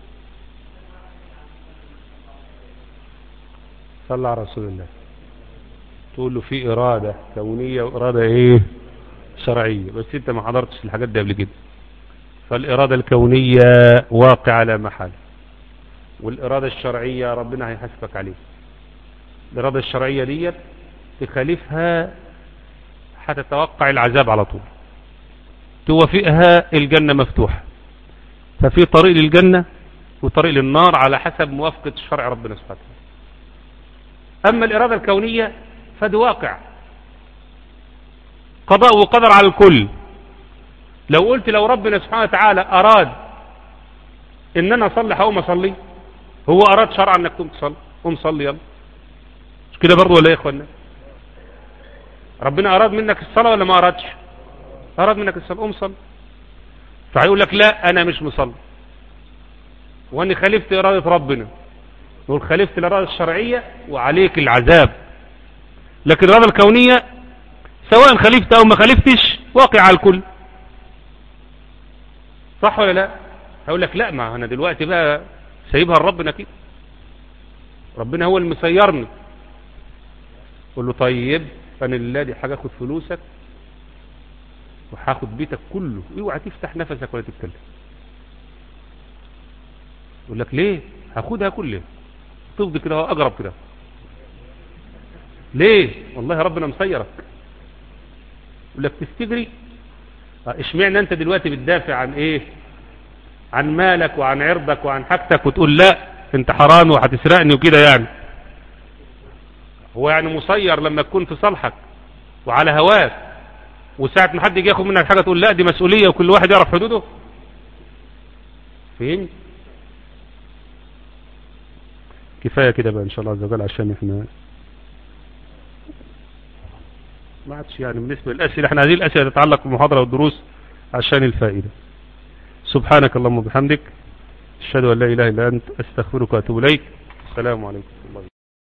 صلى على رسول الله. تقول له في ارادة كونية وارادة ايه شرعية، بس انت ما حضرتش الحاجات دي قبل كده. فالارادة الكونية واقعة لا محالة، والارادة الشرعية ربنا هيحاسبك عليه. الارادة الشرعية دي تخالفها هتتوقع العذاب على طول، توافقها الجنة مفتوحة. ففي طريق للجنة وطريق للنار على حسب موافقة شرع ربنا سبحانه وتعالى. اما الارادة الكونية فده واقع، قضاء وقدر على الكل. لو قلت لو ربنا سبحانه وتعالى اراد ان انا اصلي هقوم اصلي، هو اراد شرعا انك تقوم تصلي، قوم صلي يلا. مش كده برضه ولا ايه يا اخوانا؟ ربنا اراد منك الصلاة ولا ما ارادش؟ اراد منك الصلاة، قوم صلي. فهيقول لك لا انا مش مصلي واني خالفت ارادة ربنا، نقول خالفت الارادة الشرعية وعليك العذاب. لكن الارادة الكونية سواء خالفت او ما خالفتش واقع على الكل، صح ولا لا؟ هقول لك لا، ما انا دلوقتي بقى سايبها لربنا كده، ربنا هو اللي مسيرني. قول له طيب انا لله دي حاجه، اخد فلوسك وهاخد بيتك كله، اوعى تفتح نفسك ولا تتكلم. يقول لك ليه؟ هاخدها كلها، تفضي كده اقرب كده. ليه؟ والله ربنا مسيرك. يقول لك تستجري؟ اشمعنى انت دلوقتي بتدافع عن ايه؟ عن مالك وعن عرضك وعن حاجتك، وتقول لا انت حرام وهتسرقني وكده يعني. هو يعني مسير لما تكون في صالحك وعلى هواك، وساعة ما حد يجي ياخد منك حاجة تقول لا دي مسؤولية وكل واحد يعرف حدوده. فين؟ كفاية كده بقى ان شاء الله عز وجل، عشان احنا ما عادش يعني بالنسبة للأسئلة، احنا هذه الأسئلة تتعلق بالمحاضرة والدروس عشان الفائدة. سبحانك اللهم وبحمدك، اشهد ان لا اله الا انت، استغفرك واتوب اليك. السلام عليكم.